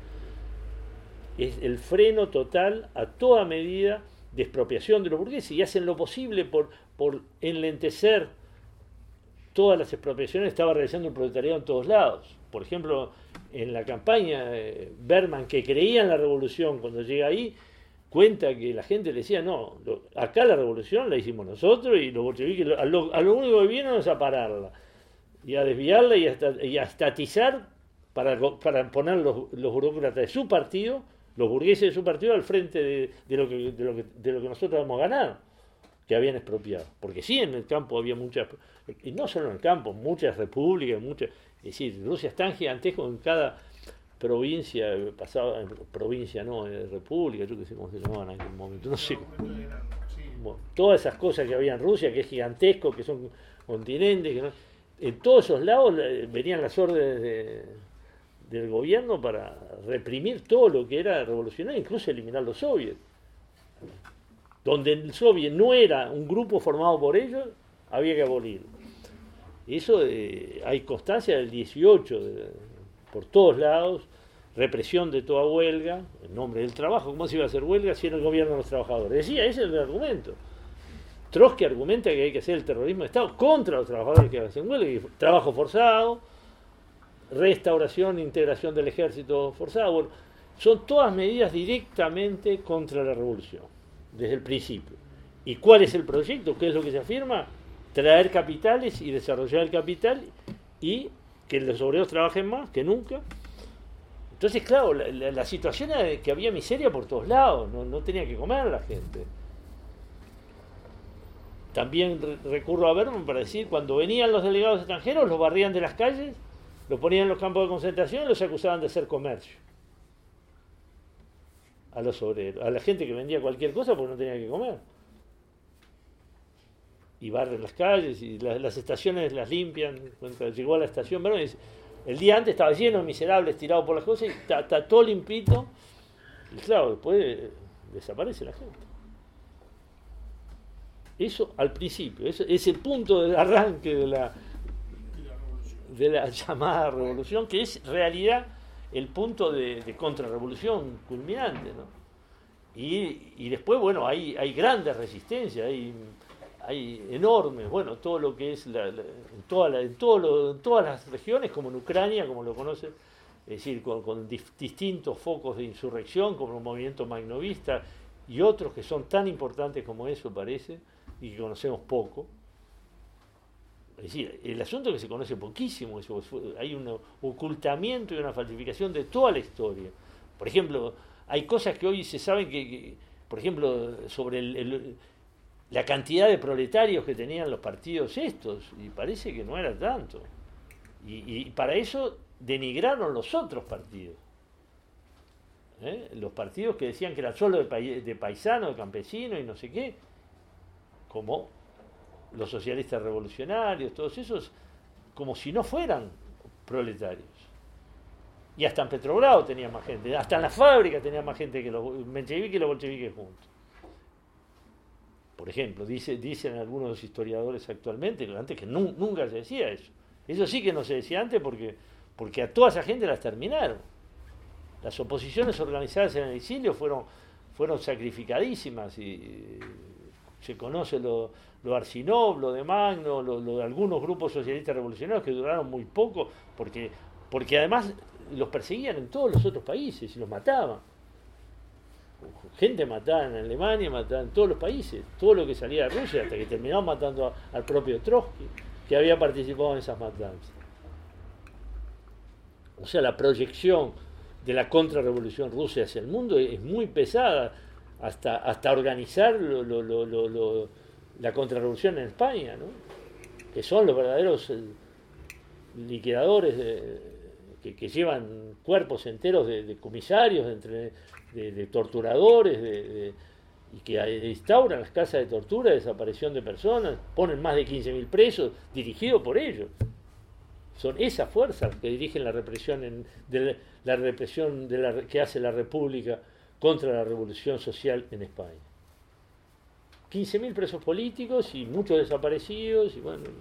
Es el freno total a toda medida de expropiación de los burgueses, y hacen lo posible por enlentecer todas las expropiaciones que estaba realizando el proletariado en todos lados. Por ejemplo, en la campaña Berman, que creía en la revolución, cuando llega ahí, cuenta que la gente le decía, no, acá la revolución la hicimos nosotros, y los bolcheviques a lo único que vienen es a pararla, y a desviarla y a estatizar para poner los burócratas de su partido, los burgueses de su partido, al frente de lo que nosotros hemos ganado, que habían expropiado. Porque sí, en el campo había muchas, y no solo en el campo, muchas repúblicas, es decir, Rusia es tan gigantesco, en cada provincia, provincia no, república, yo qué sé cómo se llamaban en aquel momento, no sé. Bueno, todas esas cosas que había en Rusia, que es gigantesco, que son continentes, que no, en todos esos lados venían las órdenes del gobierno para reprimir todo lo que era revolucionario, incluso eliminar los soviets. Donde el soviet no era un grupo formado por ellos, había que abolirlo. Eso hay constancia del 18, por todos lados, represión de toda huelga, en nombre del trabajo. ¿Cómo se iba a hacer huelga si era el gobierno de los trabajadores? Decía, ese es el argumento. Trotsky argumenta que hay que hacer el terrorismo de Estado contra los trabajadores que hacen huelga, y trabajo forzado, restauración e integración del ejército forzado. Bueno, son todas medidas directamente contra la revolución, desde el principio. ¿Y cuál es el proyecto? ¿Qué es lo que se afirma? Traer capitales y desarrollar el capital, y que los obreros trabajen más que nunca. Entonces, claro, la situación era que había miseria por todos lados, no tenía que comer la gente. También recurro a Berman para decir, cuando venían los delegados extranjeros, los barrían de las calles, los ponían en los campos de concentración y los acusaban de hacer comercio. A los obreros, a la gente que vendía cualquier cosa porque no tenía que comer. Y barren las calles, y las estaciones las limpian. Cuando llegó a la estación, bueno, el día antes estaba lleno de miserables tirados por las cosas, y está todo limpito. Y claro, después desaparece la gente. Eso al principio, es el punto del arranque de la llamada revolución, que es en realidad el punto de contrarrevolución culminante, ¿no? Y después, bueno, hay grandes resistencias, hay enormes, bueno, todo lo que es en todas las regiones, como en Ucrania, como lo conocen, es decir, con distintos focos de insurrección, como el movimiento magnovista y otros que son tan importantes como eso, parece, y que conocemos poco. Es decir, el asunto es que se conoce poquísimo, hay un ocultamiento y una falsificación de toda la historia. Por ejemplo, hay cosas que hoy se saben que por ejemplo, sobre la cantidad de proletarios que tenían los partidos estos, y parece que no era tanto. Y para eso denigraron los otros partidos. Los partidos que decían que eran solo de paisanos, de campesinos y no sé qué, como los socialistas revolucionarios, todos esos, como si no fueran proletarios. Y hasta en Petrogrado tenía más gente, hasta en la fábrica tenía más gente que los mencheviques y los bolcheviques juntos. Por ejemplo, dicen algunos historiadores actualmente, antes que nunca se decía eso. Eso sí que no se decía antes porque a toda esa gente las terminaron. Las oposiciones organizadas en el exilio fueron sacrificadísimas y se conoce lo Arsinov, lo de Magno, lo de algunos grupos socialistas revolucionarios que duraron muy poco porque además los perseguían en todos los otros países y los mataban. Gente matada en Alemania, matada en todos los países, todo lo que salía de Rusia, hasta que terminaron matando al propio Trotsky, que había participado en esas matanzas. O sea, la proyección de la contrarrevolución rusa hacia el mundo es muy pesada, hasta organizar la contrarrevolución en España, ¿no? Que son los verdaderos liquidadores que llevan cuerpos enteros de comisarios, de torturadores, y que instauran las casas de tortura, desaparición de personas, ponen más de 15.000 presos, dirigidos por ellos. Son esas fuerzas que dirigen la represión que hace la República contra la revolución social en España. 15.000 presos políticos y muchos desaparecidos, y bueno,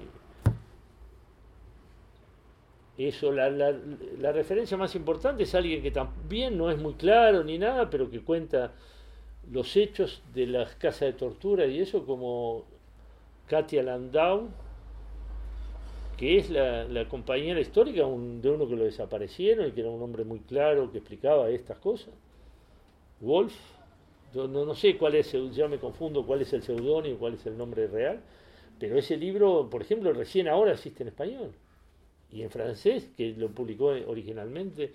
eso, la referencia más importante es alguien que también no es muy claro ni nada, pero que cuenta los hechos de las casas de tortura y eso, como Katia Landau, que es la compañera histórica de uno que lo desaparecieron y que era un hombre muy claro que explicaba estas cosas. Wolf, no sé cuál es, ya me confundo cuál es el seudónimo y cuál es el nombre real, pero ese libro, por ejemplo, recién ahora existe en español y en francés, que lo publicó originalmente,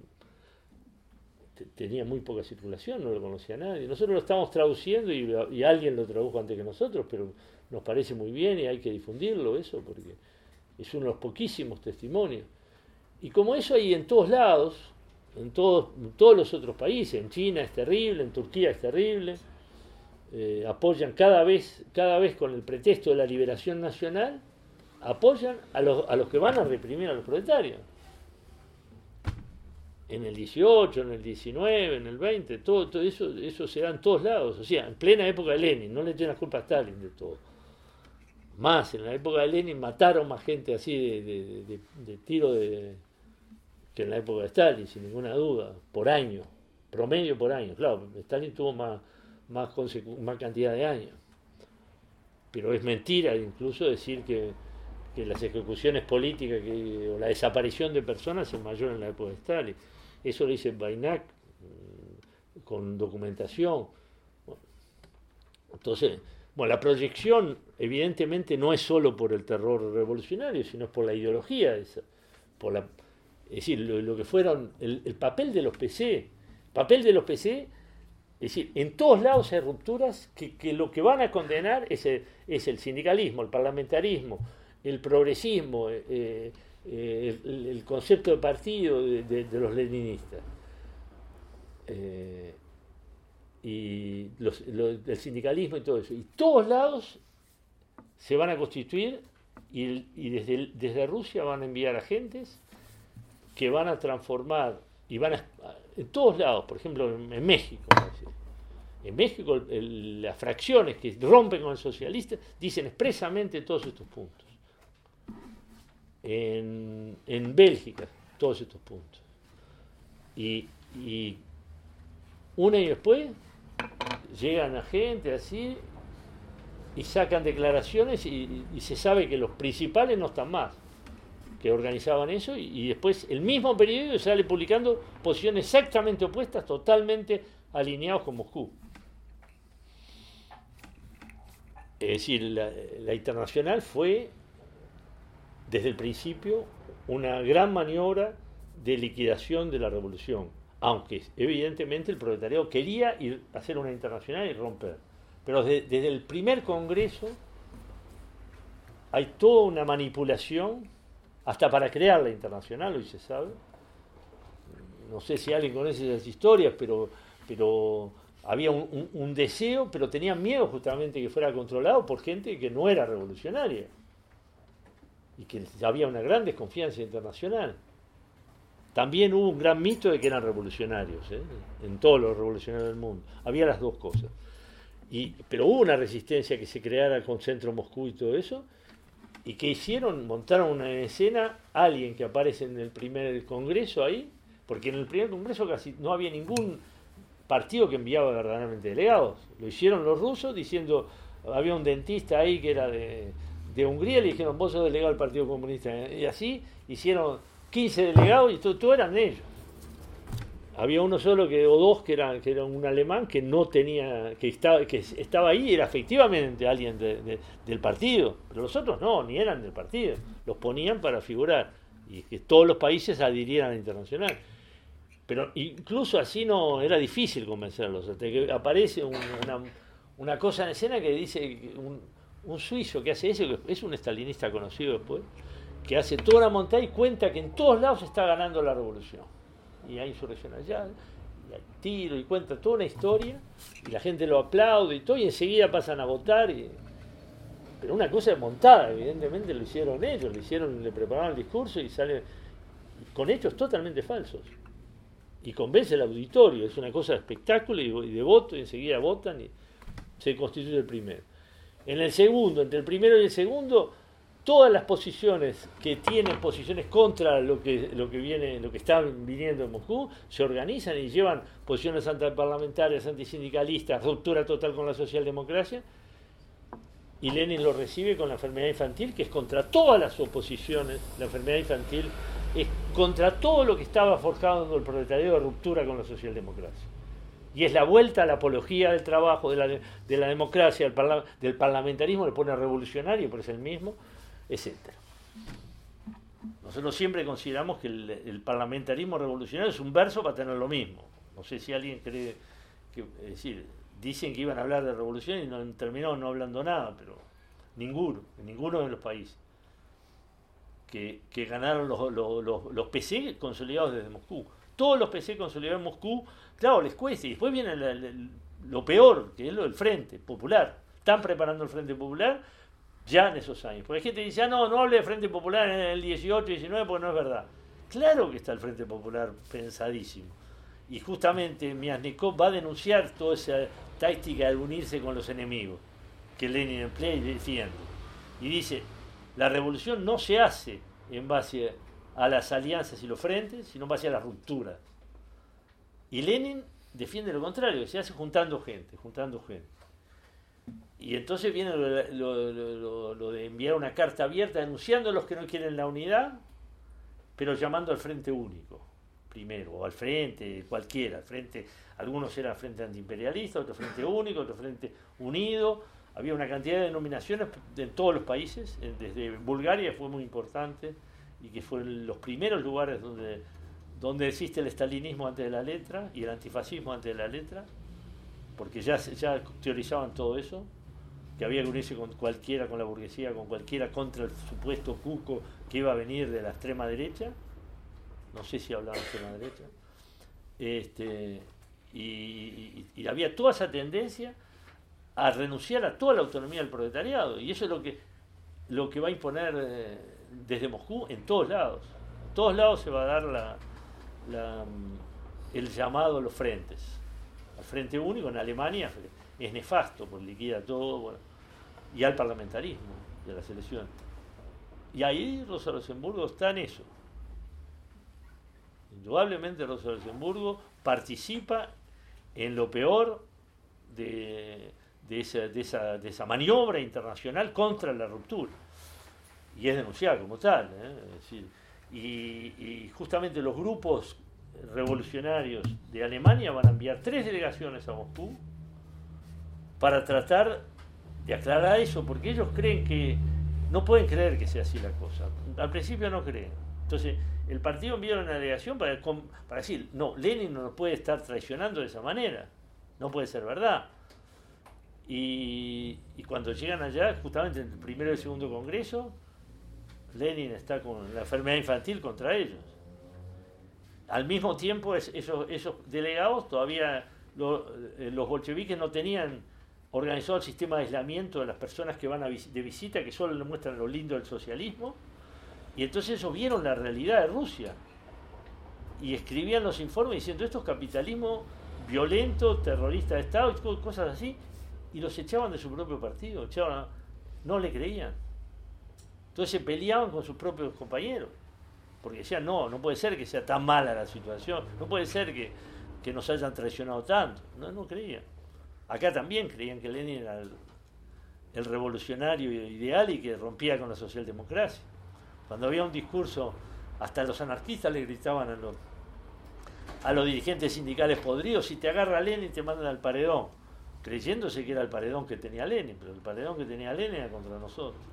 tenía muy poca circulación, no lo conocía nadie. Nosotros lo estamos traduciendo y alguien lo tradujo antes que nosotros, pero nos parece muy bien y hay que difundirlo eso, porque es uno de los poquísimos testimonios. Y como eso hay en todos lados, en todos los otros países, en China es terrible, en Turquía es terrible, apoyan cada vez con el pretexto de la liberación nacional, apoyan a los que van a reprimir a los proletarios. En el 18, en el 19, en el 20, todo eso se da en todos lados. O sea, en plena época de Lenin, no le echen la culpa a Stalin de todo. Más, en la época de Lenin mataron más gente así de tiro que en la época de Stalin, sin ninguna duda, por año, promedio por año. Claro, Stalin tuvo más cantidad de años. Pero es mentira incluso decir que las ejecuciones políticas o la desaparición de personas es mayor en la época de Stalin. Eso lo dice Baynak con documentación. Entonces, la proyección evidentemente no es solo por el terror revolucionario, sino es por la ideología esa, es decir, lo que fueron el papel de los PC. Es decir, en todos lados hay rupturas que lo que van a condenar es el sindicalismo, el parlamentarismo, el progresismo, el concepto de partido de los leninistas. Y el sindicalismo y todo eso. Y todos lados se van a constituir y desde Rusia van a enviar agentes que van a transformar y en todos lados, por ejemplo en México. En México las fracciones que rompen con el socialista dicen expresamente todos estos puntos. En Bélgica, todos estos puntos. Y un año después llegan a gente así y sacan declaraciones y se sabe que los principales no están más, que organizaban eso, y después el mismo periódico sale publicando posiciones exactamente opuestas, totalmente alineados con Moscú. Es decir, la Internacional fue desde el principio una gran maniobra de liquidación de la revolución, aunque evidentemente el proletariado quería hacer una internacional y romper. Pero desde el primer congreso hay toda una manipulación, hasta para crear la internacional, hoy se sabe, no sé si alguien conoce esas historias, pero había un deseo, pero tenían miedo justamente que fuera controlado por gente que no era revolucionaria y que había una gran desconfianza internacional. También hubo un gran mito de que eran revolucionarios, en todos los revolucionarios del mundo. Había las dos cosas. Pero hubo una resistencia que se creara con Centro Moscú y todo eso, y que hicieron, montaron una escena, alguien que aparece en el primer congreso ahí, porque en el primer congreso casi no había ningún partido que enviaba verdaderamente delegados. Lo hicieron los rusos diciendo, había un dentista ahí que era de Hungría, le dijeron, vos sos delegado del Partido Comunista, y así hicieron 15 delegados y todo eran ellos. Había uno solo o dos que era un alemán que no tenía, que estaba ahí y era efectivamente alguien del partido, pero los otros no, ni eran del partido, los ponían para figurar y que todos los países adhirieran a la internacional. Pero incluso así no era difícil convencerlos, hasta que aparece una cosa en escena que dice un suizo que hace eso, que es un estalinista conocido después, que hace toda una montaña y cuenta que en todos lados está ganando la revolución. Y hay insurrección allá, y hay tiro, y cuenta toda una historia, y la gente lo aplaude y todo, y enseguida pasan a votar. Pero una cosa montada, evidentemente lo hicieron ellos, le prepararon el discurso y sale con hechos totalmente falsos. Y convence al auditorio, es una cosa de espectáculo y de voto, y enseguida votan y se constituye el primero. En el segundo, entre el primero y el segundo, todas las posiciones que tienen posiciones contra lo que está viniendo en Moscú, se organizan y llevan posiciones antiparlamentarias, antisindicalistas, ruptura total con la socialdemocracia, y Lenin lo recibe con la enfermedad infantil, que es contra todas las oposiciones. La enfermedad infantil es contra todo lo que estaba forjando el proletariado de ruptura con la socialdemocracia. Y es la vuelta a la apología del trabajo, de la democracia, del parlamentarismo, le pone revolucionario, pero es el mismo, etc. Nosotros siempre consideramos que el parlamentarismo revolucionario es un verso para tener lo mismo. No sé si alguien cree que, es decir, dicen que iban a hablar de revolución y no terminaron no hablando nada, pero en ninguno de los países que ganaron los PC consolidados desde Moscú. Todos los PC consolidados en Moscú, claro, les cuesta. Y después viene lo peor, que es lo del Frente Popular. Están preparando el Frente Popular ya en esos años. Porque hay gente que dice, no hable de Frente Popular en el 18, 19, porque no es verdad. Claro que está el Frente Popular pensadísimo. Y justamente Miasnikov va a denunciar toda esa táctica de unirse con los enemigos que Lenin emplea y defiende. Y dice, la revolución no se hace en base a las alianzas y los frentes, sino en base a la ruptura. Y Lenin defiende lo contrario, se hace juntando gente. Y entonces viene lo de enviar una carta abierta denunciando a los que no quieren la unidad, pero llamando al Frente Único primero, o al Frente, cualquiera. Algunos eran Frente Antiimperialista, otro Frente Único, otro Frente Unido. Había una cantidad de denominaciones en todos los países, desde Bulgaria fue muy importante, y que fueron los primeros lugares donde existe el estalinismo antes de la letra y el antifascismo antes de la letra, porque ya teorizaban todo eso, que había que unirse con cualquiera, con la burguesía, con cualquiera, contra el supuesto cuco que iba a venir de la extrema derecha. No sé si hablaban de extrema derecha. Y había toda esa tendencia a renunciar a toda la autonomía del proletariado, y eso es lo que va a imponer desde Moscú en todos lados. En todos lados se va a dar el llamado a los frentes. Al Frente Único en Alemania es nefasto, porque liquida todo, bueno, y al parlamentarismo y a la selección. Y ahí Rosa Luxemburgo está en eso. Indudablemente Rosa Luxemburgo participa en lo peor de esa maniobra internacional contra la ruptura. Y es denunciada como tal. Es decir, y justamente los grupos revolucionarios de Alemania van a enviar 3 delegaciones a Moscú para tratar de aclarar eso, porque ellos creen que no pueden creer que sea así la cosa. Al principio no creen. Entonces, el partido envió una delegación para decir, no, Lenin no nos puede estar traicionando de esa manera, no puede ser verdad. Y cuando llegan allá, justamente en el primero y el segundo congreso, Lenin está con la enfermedad infantil contra ellos. al mismo tiempo esos delegados todavía, los bolcheviques no tenían organizado el sistema de aislamiento de las personas que van de visita, que solo le muestran lo lindo del socialismo, y entonces ellos vieron la realidad de Rusia y escribían los informes diciendo esto es capitalismo violento, terrorista de Estado, y cosas así, y los echaban de su propio partido, no le creían. Entonces se peleaban con sus propios compañeros, porque decían, no puede ser que sea tan mala la situación, no puede ser que nos hayan traicionado tanto. No creían. Acá también creían que Lenin era el revolucionario ideal y que rompía con la socialdemocracia. Cuando había un discurso, hasta los anarquistas le gritaban a los dirigentes sindicales podridos, si te agarra Lenin te mandan al paredón, creyéndose que era el paredón que tenía Lenin, pero el paredón que tenía Lenin era contra nosotros.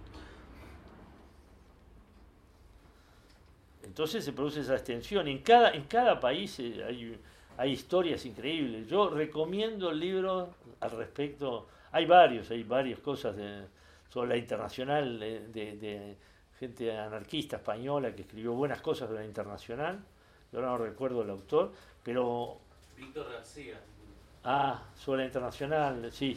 Entonces se produce esa extensión. En cada país hay historias increíbles. Yo recomiendo libros al respecto. Hay varias cosas sobre la Internacional de gente anarquista española que escribió buenas cosas de la Internacional. Yo no recuerdo el autor, pero... Víctor García. Sobre la Internacional, sí.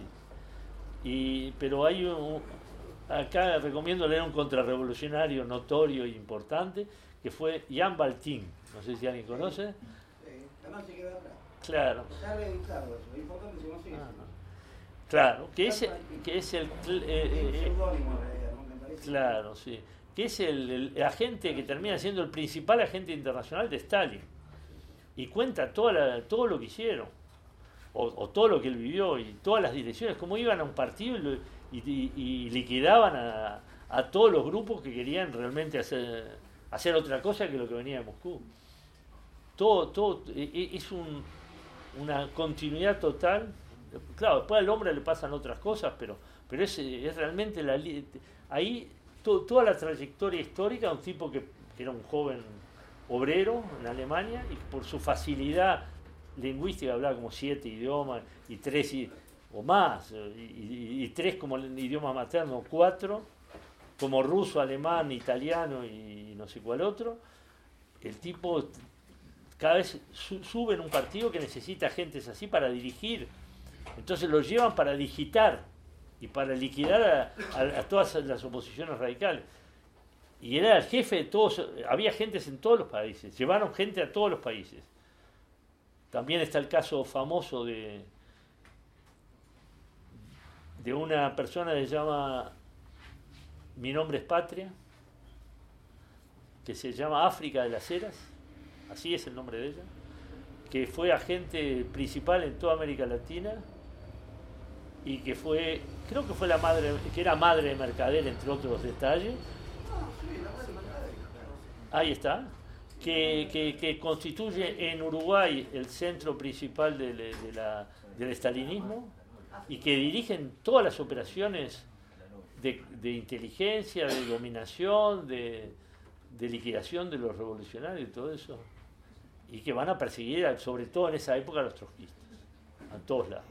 Pero hay acá recomiendo leer un contrarrevolucionario notorio e importante, que fue Jan Baltín. No sé si alguien conoce. Claro. Claro, que es el claro, sí, que es el agente que termina siendo el principal agente internacional de Stalin, y cuenta todo lo que hicieron, o todo lo que él vivió, y todas las direcciones, cómo iban a un partido y liquidaban a todos los grupos que querían realmente hacer otra cosa que lo que venía de Moscú. Todo es una continuidad total. Claro, después al hombre le pasan otras cosas, pero es realmente ahí toda la trayectoria histórica de un tipo que era un joven obrero en Alemania, y por su facilidad lingüística hablaba como 7 idiomas, y 3 o más, y 3 como el idioma materno, 4 como ruso, alemán, italiano y no sé cuál otro. El tipo cada vez sube en un partido que necesita gentes así para dirigir. Entonces lo llevan para digitar y para liquidar a todas las oposiciones radicales. Y era el jefe de todos, había gentes en todos los países, llevaron gente a todos los países. También está el caso famoso de una persona que se llama Mi nombre es Patria, que se llama África de las Heras, así es el nombre de ella, que fue agente principal en toda América Latina, y que creo que fue que era madre de Mercader, entre otros detalles. Ahí está, que constituye en Uruguay el centro principal del estalinismo, y que dirigen todas las operaciones de inteligencia, de dominación, de liquidación de los revolucionarios y todo eso, y que van a perseguir, sobre todo en esa época, a los trotskistas, a todos lados.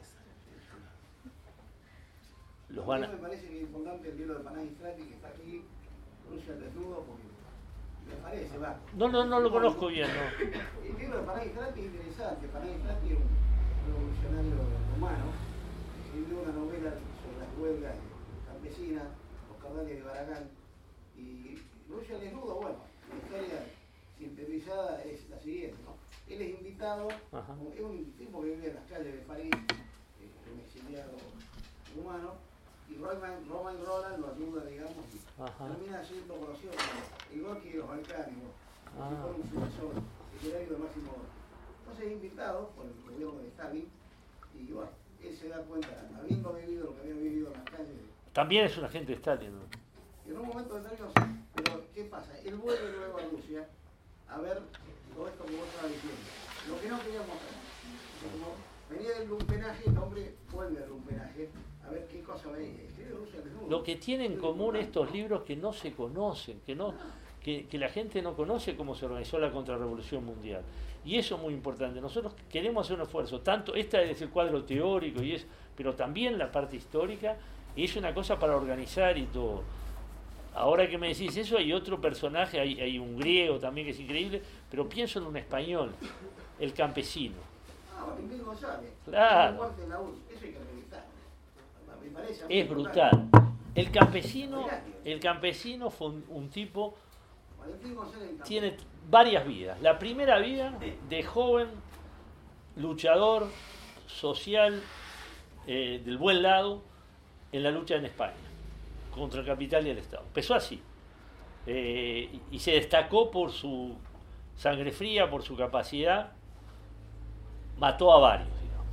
Me parece que es importante el libro de Panay-Strati, que está aquí, Rusia al desnudo, porque me parece, va. No lo conozco bien, ¿no? El libro de Panay-Strati es interesante. Panay-Strati es un revolucionario rumano, escribió una novela sobre las huelgas campesinas, los caudales de Baragán, y Rusia al desnudo, bueno, la historia sintetizada es la siguiente, ¿no? Él es invitado, es un tipo que vive en las calles de París, un exiliado rumano, y Roman Roland lo ayuda, digamos, y termina siendo conocido como el Gorky de los Balcanes, fue un sucesor literario de Máximo Gorki. Entonces es invitado por el gobierno de Stalin, y bueno, él se da cuenta, habiendo vivido lo que había vivido en las calles. También es un agente de Stalin, ¿no? Y en un momento determinado sí, pero ¿qué pasa? Él vuelve luego a Rusia a ver todo esto que vos estabas diciendo. Lo que no queríamos hacer. Como venía del lumpenaje, el hombre vuelve al lumpenaje a ver qué cosa veía. Lo que tienen en común estos libros que no se conocen, que la gente no conoce cómo se organizó la contrarrevolución mundial. Y eso es muy importante. Nosotros queremos hacer un esfuerzo, tanto este es el cuadro teórico, pero también la parte histórica es una cosa para organizar y todo. ahora que me decís eso, hay otro personaje, hay un griego también que es increíble, pero pienso en un español, el campesino. Miguel González. Claro. Eso hay que revisar. Me parece Es brutal. El campesino fue un tipo, tiene varias vidas. La primera vida de joven, luchador social, del buen lado, en la lucha en España, contra el capital y el Estado. Empezó así. Y se destacó por su sangre fría, por su capacidad. Mató a varios, digamos.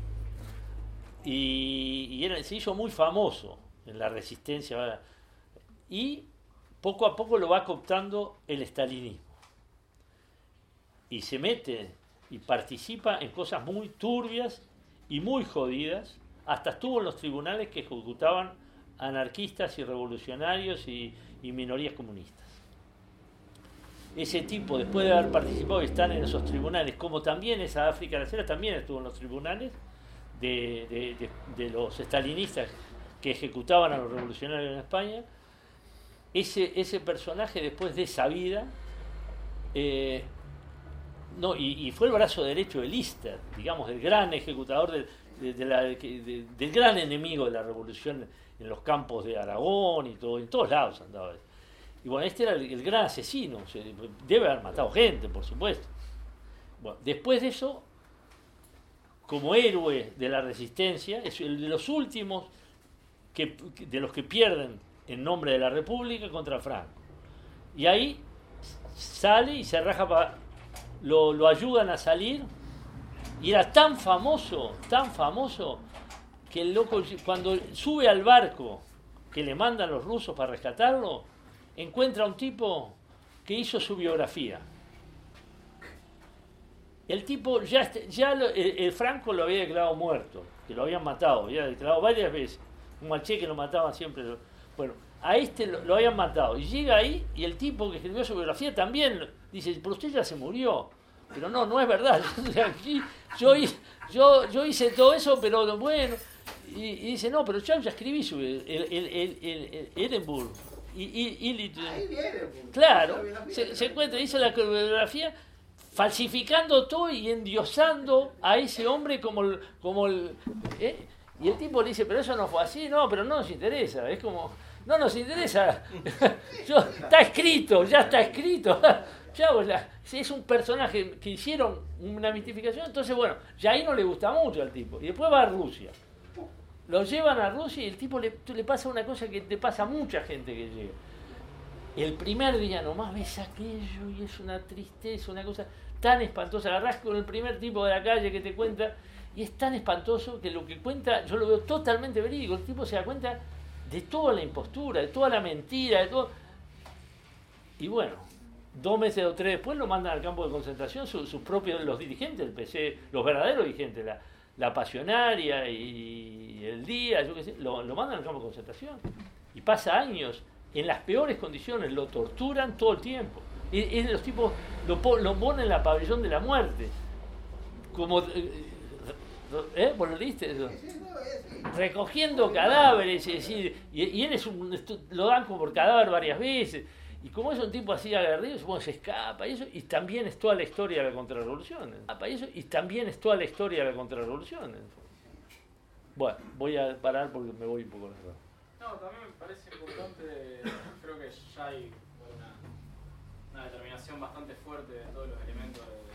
Y se hizo muy famoso en la resistencia. Y poco a poco lo va cooptando el estalinismo. Y se mete y participa en cosas muy turbias y muy jodidas. Hasta estuvo en los tribunales que ejecutaban anarquistas y revolucionarios y minorías comunistas. Ese tipo, después de haber participado y estar en esos tribunales, como también esa África Lacera, también estuvo en los tribunales de los estalinistas que ejecutaban a los revolucionarios en España. Ese personaje, después de esa vida, y fue el brazo derecho de Lister, digamos, del gran ejecutador, del gran enemigo de la revolución en los campos de Aragón y todo, en todos lados andaba. Y bueno, este era el gran asesino, debe haber matado gente, por supuesto. Bueno, después de eso, como héroe de la resistencia, es el de los últimos de los que pierden en nombre de la República contra Franco. Y ahí sale y se raja lo ayudan a salir, y era tan famoso, que el loco, cuando sube al barco que le mandan los rusos para rescatarlo, encuentra a un tipo que hizo su biografía. El tipo el Franco lo había declarado muerto, que lo habían matado, había declarado varias veces. Un Malché que lo mataban siempre. Bueno, a este lo habían matado. Y llega ahí y el tipo que escribió su biografía también dice, pero usted ya se murió. Pero no es verdad. Yo hice todo eso, pero bueno. Y dice, no, pero ya escribí el Edinburgh. Claro, se encuentra, hizo la biografía falsificando todo y endiosando a ese hombre como el y el tipo le dice, pero eso no fue así, no, pero no nos interesa, es como, no nos interesa, está escrito, ya está escrito, es un personaje que hicieron una mitificación, entonces bueno, ya ahí no le gusta mucho al tipo, y después va a Rusia. Lo llevan a Rusia y el tipo le pasa una cosa que te pasa a mucha gente que llega. El primer día nomás ves aquello y es una tristeza, una cosa tan espantosa. Agarrás con el primer tipo de la calle que te cuenta y es tan espantoso que lo que cuenta yo lo veo totalmente verídico. El tipo se da cuenta de toda la impostura, de toda la mentira, de todo. Y bueno, 2 meses o 3 después lo mandan al campo de concentración sus propios, los dirigentes del PC, los verdaderos dirigentes, la Pasionaria y el Día, yo qué sé, lo mandan al campo de concentración. Y pasa años en las peores condiciones, lo torturan todo el tiempo. Y los tipos lo ponen en la pabellón de la muerte. Como, ¿vos lo viste eso? Recogiendo cadáveres, es decir, y él lo dan como por cadáver varias veces. Y como es un tipo así aguerrido, bueno, se escapa y eso, y también es toda la historia de la contrarrevolución. Bueno, voy a parar porque me voy un poco largo. No, también me parece importante, creo que ya hay una determinación bastante fuerte de todos los elementos